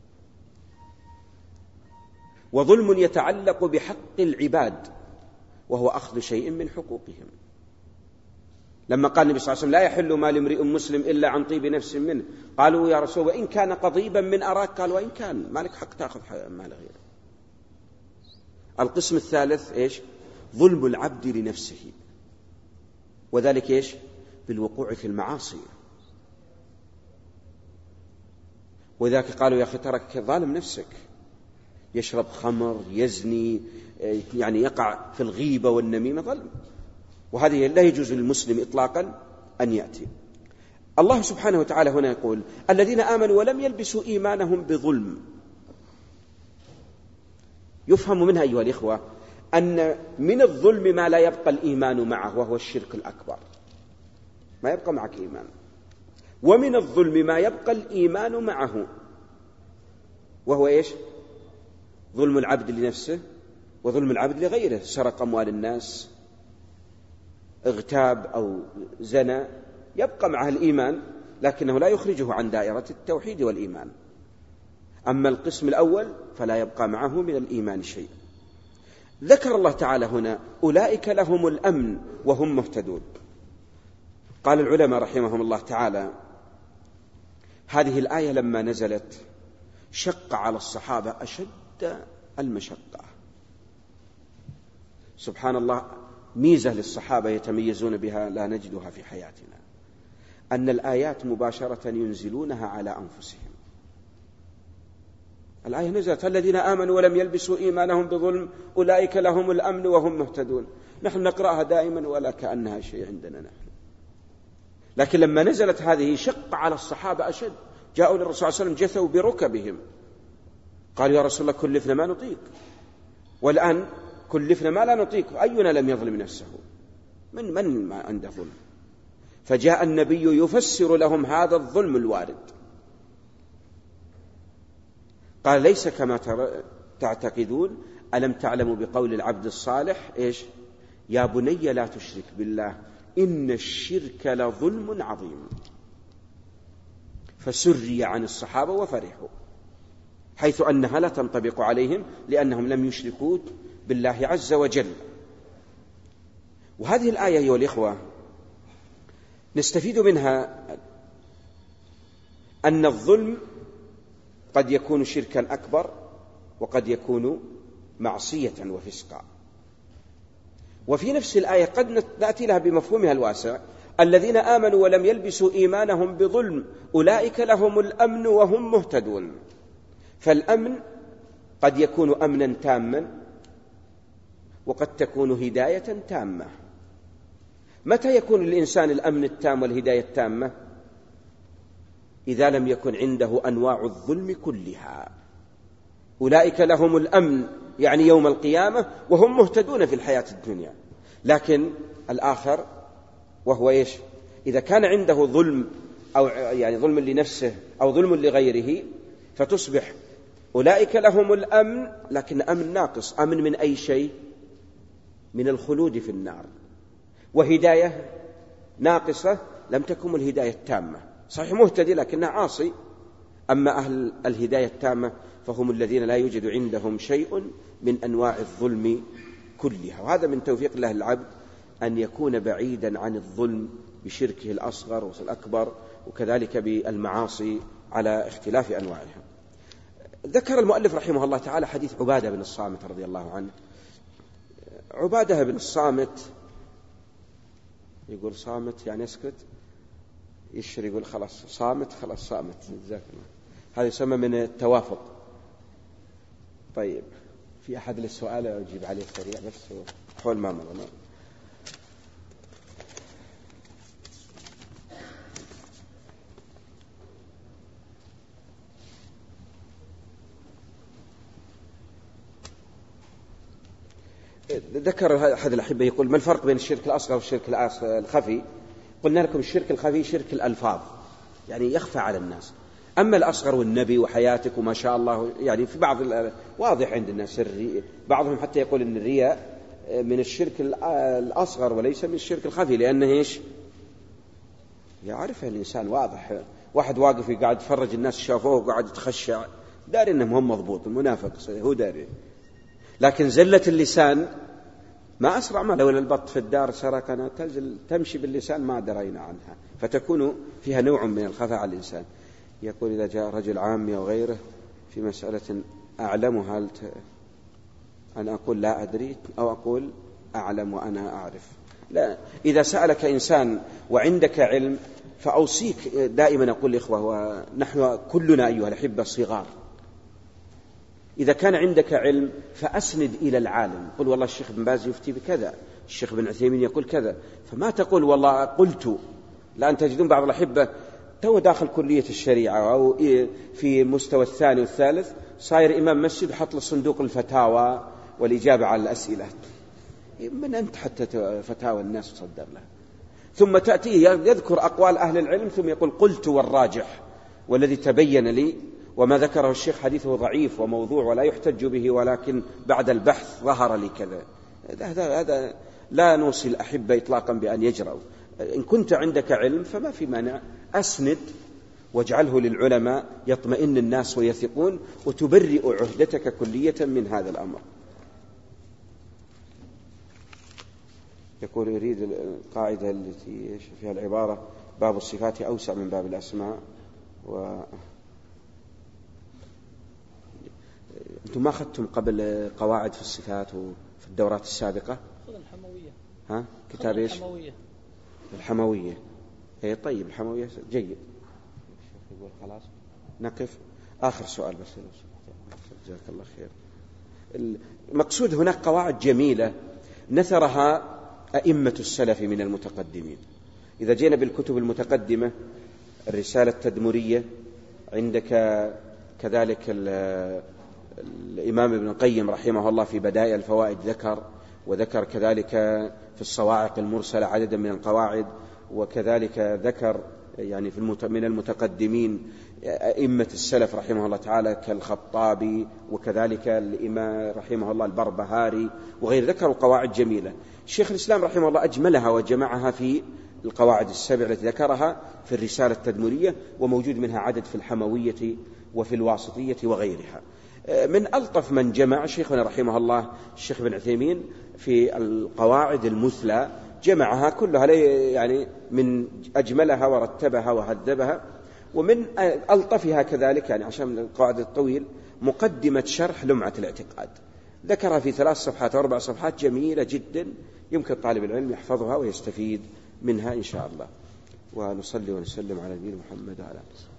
وظلم يتعلق بحق العباد وهو أخذ شيء من حقوقهم. لما قال النبي صلى الله عليه وسلم: لا يحل مال امرئ مسلم إلا عن طيب نفس منه، قالوا يا رسول وإن كان قضيبا من أراك؟ قال وإن كان، مالك حق تأخذ مال غيره. القسم الثالث إيش؟ ظلم العبد لنفسه، وذلك إيش؟ بالوقوع في المعاصي. وذاك قالوا يا أخي ترك ظالم نفسك، يشرب خمر، يزني، يعني يقع في الغيبة والنميمة، ظلم، وهذه لا يجوز للمسلم إطلاقا أن يأتي. الله سبحانه وتعالى هنا يقول الذين آمنوا ولم يلبسوا إيمانهم بظلم. يفهم منها أيها الإخوة أن من الظلم ما لا يبقى الإيمان معه وهو الشرك الأكبر، ما يبقى معك إيمان، ومن الظلم ما يبقى الإيمان معه وهو إيش؟ ظلم العبد لنفسه وظلم العبد لغيره، سرق أموال الناس، اغتاب أو زنى، يبقى معه الإيمان لكنه لا يخرجه عن دائرة التوحيد والإيمان. أما القسم الأول فلا يبقى معه من الإيمان شيء. ذكر الله تعالى هنا أولئك لهم الأمن وهم مهتدون. قال العلماء رحمهم الله تعالى هذه الآية لما نزلت شق على الصحابة أشد المشقة. سبحان الله، ميزة للصحابة يتميزون بها لا نجدها في حياتنا، أن الآيات مباشرة ينزلونها على أنفسهم. الآية نزلت الذين آمنوا ولم يلبسوا إيمانهم بظلم أولئك لهم الأمن وهم مهتدون. نحن نقرأها دائما ولا كأنها شيء عندنا نحن، لكن لما نزلت هذه شق على الصحابة أشد. جاءوا للرسول صلى الله عليه وسلم جثوا بركبهم، قالوا يا رسول الله كلفنا ما نطيق، والآن كلفنا ما لا نطيق، أينا لم يظلم نفسه؟ من من ما عنده ظلم؟ فجاء النبي يفسر لهم هذا الظلم الوارد. قال ليس كما تعتقدون، ألم تعلموا بقول العبد الصالح إيش؟ يا بني لا تشرك بالله إن الشرك لظلم عظيم. فسري عن الصحابة وفرحوا، حيث أنها لا تنطبق عليهم لأنهم لم يشركوا بالله عز وجل. وهذه الآية أيها الإخوة نستفيد منها أن الظلم قد يكون شركا أكبر وقد يكون معصية وفسقا. وفي نفس الآية قد نأتي لها بمفهومها الواسع الذين آمنوا ولم يلبسوا إيمانهم بظلم أولئك لهم الأمن وهم مهتدون. فالأمن قد يكون أمنا تاما وقد تكون هداية تامة. متى يكون الإنسان الأمن التام والهداية التامة؟ إذا لم يكن عنده أنواع الظلم كلها. أولئك لهم الأمن يعني يوم القيامة وهم مهتدون في الحياة الدنيا. لكن الآخر وهو إيش؟ إذا كان عنده ظلم أو يعني ظلم لنفسه أو ظلم لغيره فتصبح أولئك لهم الأمن لكن أمن ناقص. أمن من أي شيء؟ من الخلود في النار. وهداية ناقصة لم تكن الهداية التامة، صحيح مهتدي لكنها عاصي. أما أهل الهداية التامة فهم الذين لا يوجد عندهم شيء من أنواع الظلم كلها. وهذا من توفيق الله العبد أن يكون بعيدا عن الظلم بشركه الأصغر والأكبر وكذلك بالمعاصي على اختلاف أنواعها. ذكر المؤلف رحمه الله تعالى حديث عبادة بن الصامت رضي الله عنه. عبادة بن الصامت يقول صامت يعني اسكت، يشري يقول خلاص صامت خلاص صامت، جزاك الله. هذا يسمى من التوافق. طيب في أحد للسؤال أجيب عليه سريع بس حول ما مر. ذكر أحد الأحبة يقول ما الفرق بين الشرك الأصغر والشرك الخفي؟ قلنا لكم الشرك الخفي شرك الألفاظ يعني يخفى على الناس. أما الأصغر والنبي وحياتك وما شاء الله يعني في بعض واضح عند الناس الرياء. بعضهم حتى يقول إن الرياء من الشرك الأصغر وليس من الشرك الخفي، لأنه إيش يعرفها الإنسان واضح. واحد واقف يقعد يتفرج الناس شافوه وقعد يتخشع داري إنه هم مضبوط، المنافق هو داري. لكن زلة اللسان ما أسرع ما لو البط في الدار سرقنا تنزل تمشي باللسان ما درينا عنها، فتكون فيها نوع من الخفاء على الإنسان. يقول إذا جاء رجل عامي أو غيره في مسألة أعلمها هل ت... أن أقول لا أدري أو أقول أعلم وأنا أعرف؟ لا، إذا سألك إنسان وعندك علم فأوصيك دائما. أقول الإخوة ونحن كلنا أيها الأحبة صغار، إذا كان عندك علم فأسند إلى العالم، قل والله الشيخ بن باز يفتي بكذا، الشيخ بن عثيمين يقول كذا، فما تقول والله قلت. لأن تجدون بعض الأحبة تو داخل كلية الشريعة أو في مستوى الثاني والثالث صاير إمام مسجد حط له صندوق الفتاوى والإجابة على الأسئلة. من أنت حتى فتاوى الناس تصدر لها؟ ثم تأتي يذكر أقوال أهل العلم ثم يقول قلت والراجح والذي تبين لي وما ذكره الشيخ حديثه ضعيف وموضوع ولا يحتج به، ولكن بعد البحث ظهر لي كذا. هذا هذا لا نوصي الأحبة إطلاقا بأن يجرؤوا. إن كنت عندك علم فما في مانع، أسند واجعله للعلماء يطمئن الناس ويثقون، وتبرئ عهدتك كلية من هذا الأمر. يقول يريد القاعدة التي فيها العبارة باب الصفات أوسع من باب الأسماء، و أنتم ما أخذتم قبل قواعد في الصفات وفي الدورات السابقة؟ خذ الحموية. ها كتاب إيش؟ الحموية. الحموية. إيه طيب الحموية جيد. يقول خلاص نقف. آخر سؤال بس جزاك الله خير. المقصود هناك قواعد جميلة نثرها أئمة السلف من المتقدمين. إذا جينا بالكتب المتقدمة الرسالة التدمرية، عندك كذلك الإمام ابن القيم رحمه الله في بدائع الفوائد ذكر، وذكر كذلك في الصواعق المرسلة عددا من القواعد، وكذلك ذكر يعني في من المتقدمين أئمة السلف رحمه الله تعالى كالخطابي، وكذلك الإمام رحمه الله البربهاري وغير، ذكروا قواعد جميلة. شيخ الإسلام رحمه الله أجملها وجمعها في القواعد السبع التي ذكرها في الرسالة التدمرية، وموجود منها عدد في الحموية وفي الواسطية وغيرها. من ألطف من جمع شيخنا رحمه الله الشيخ بن عثيمين في القواعد المثلى، جمعها كلها يعني من أجملها ورتبها وهذبها. ومن ألطفها كذلك يعني عشان القواعد الطويل مقدمة شرح لمعة الاعتقاد، ذكرها في ثلاث صفحات أو أربع صفحات جميلة جدا، يمكن طالب العلم يحفظها ويستفيد منها إن شاء الله. ونصلي ونسلم على نبينا محمد وعلى آله.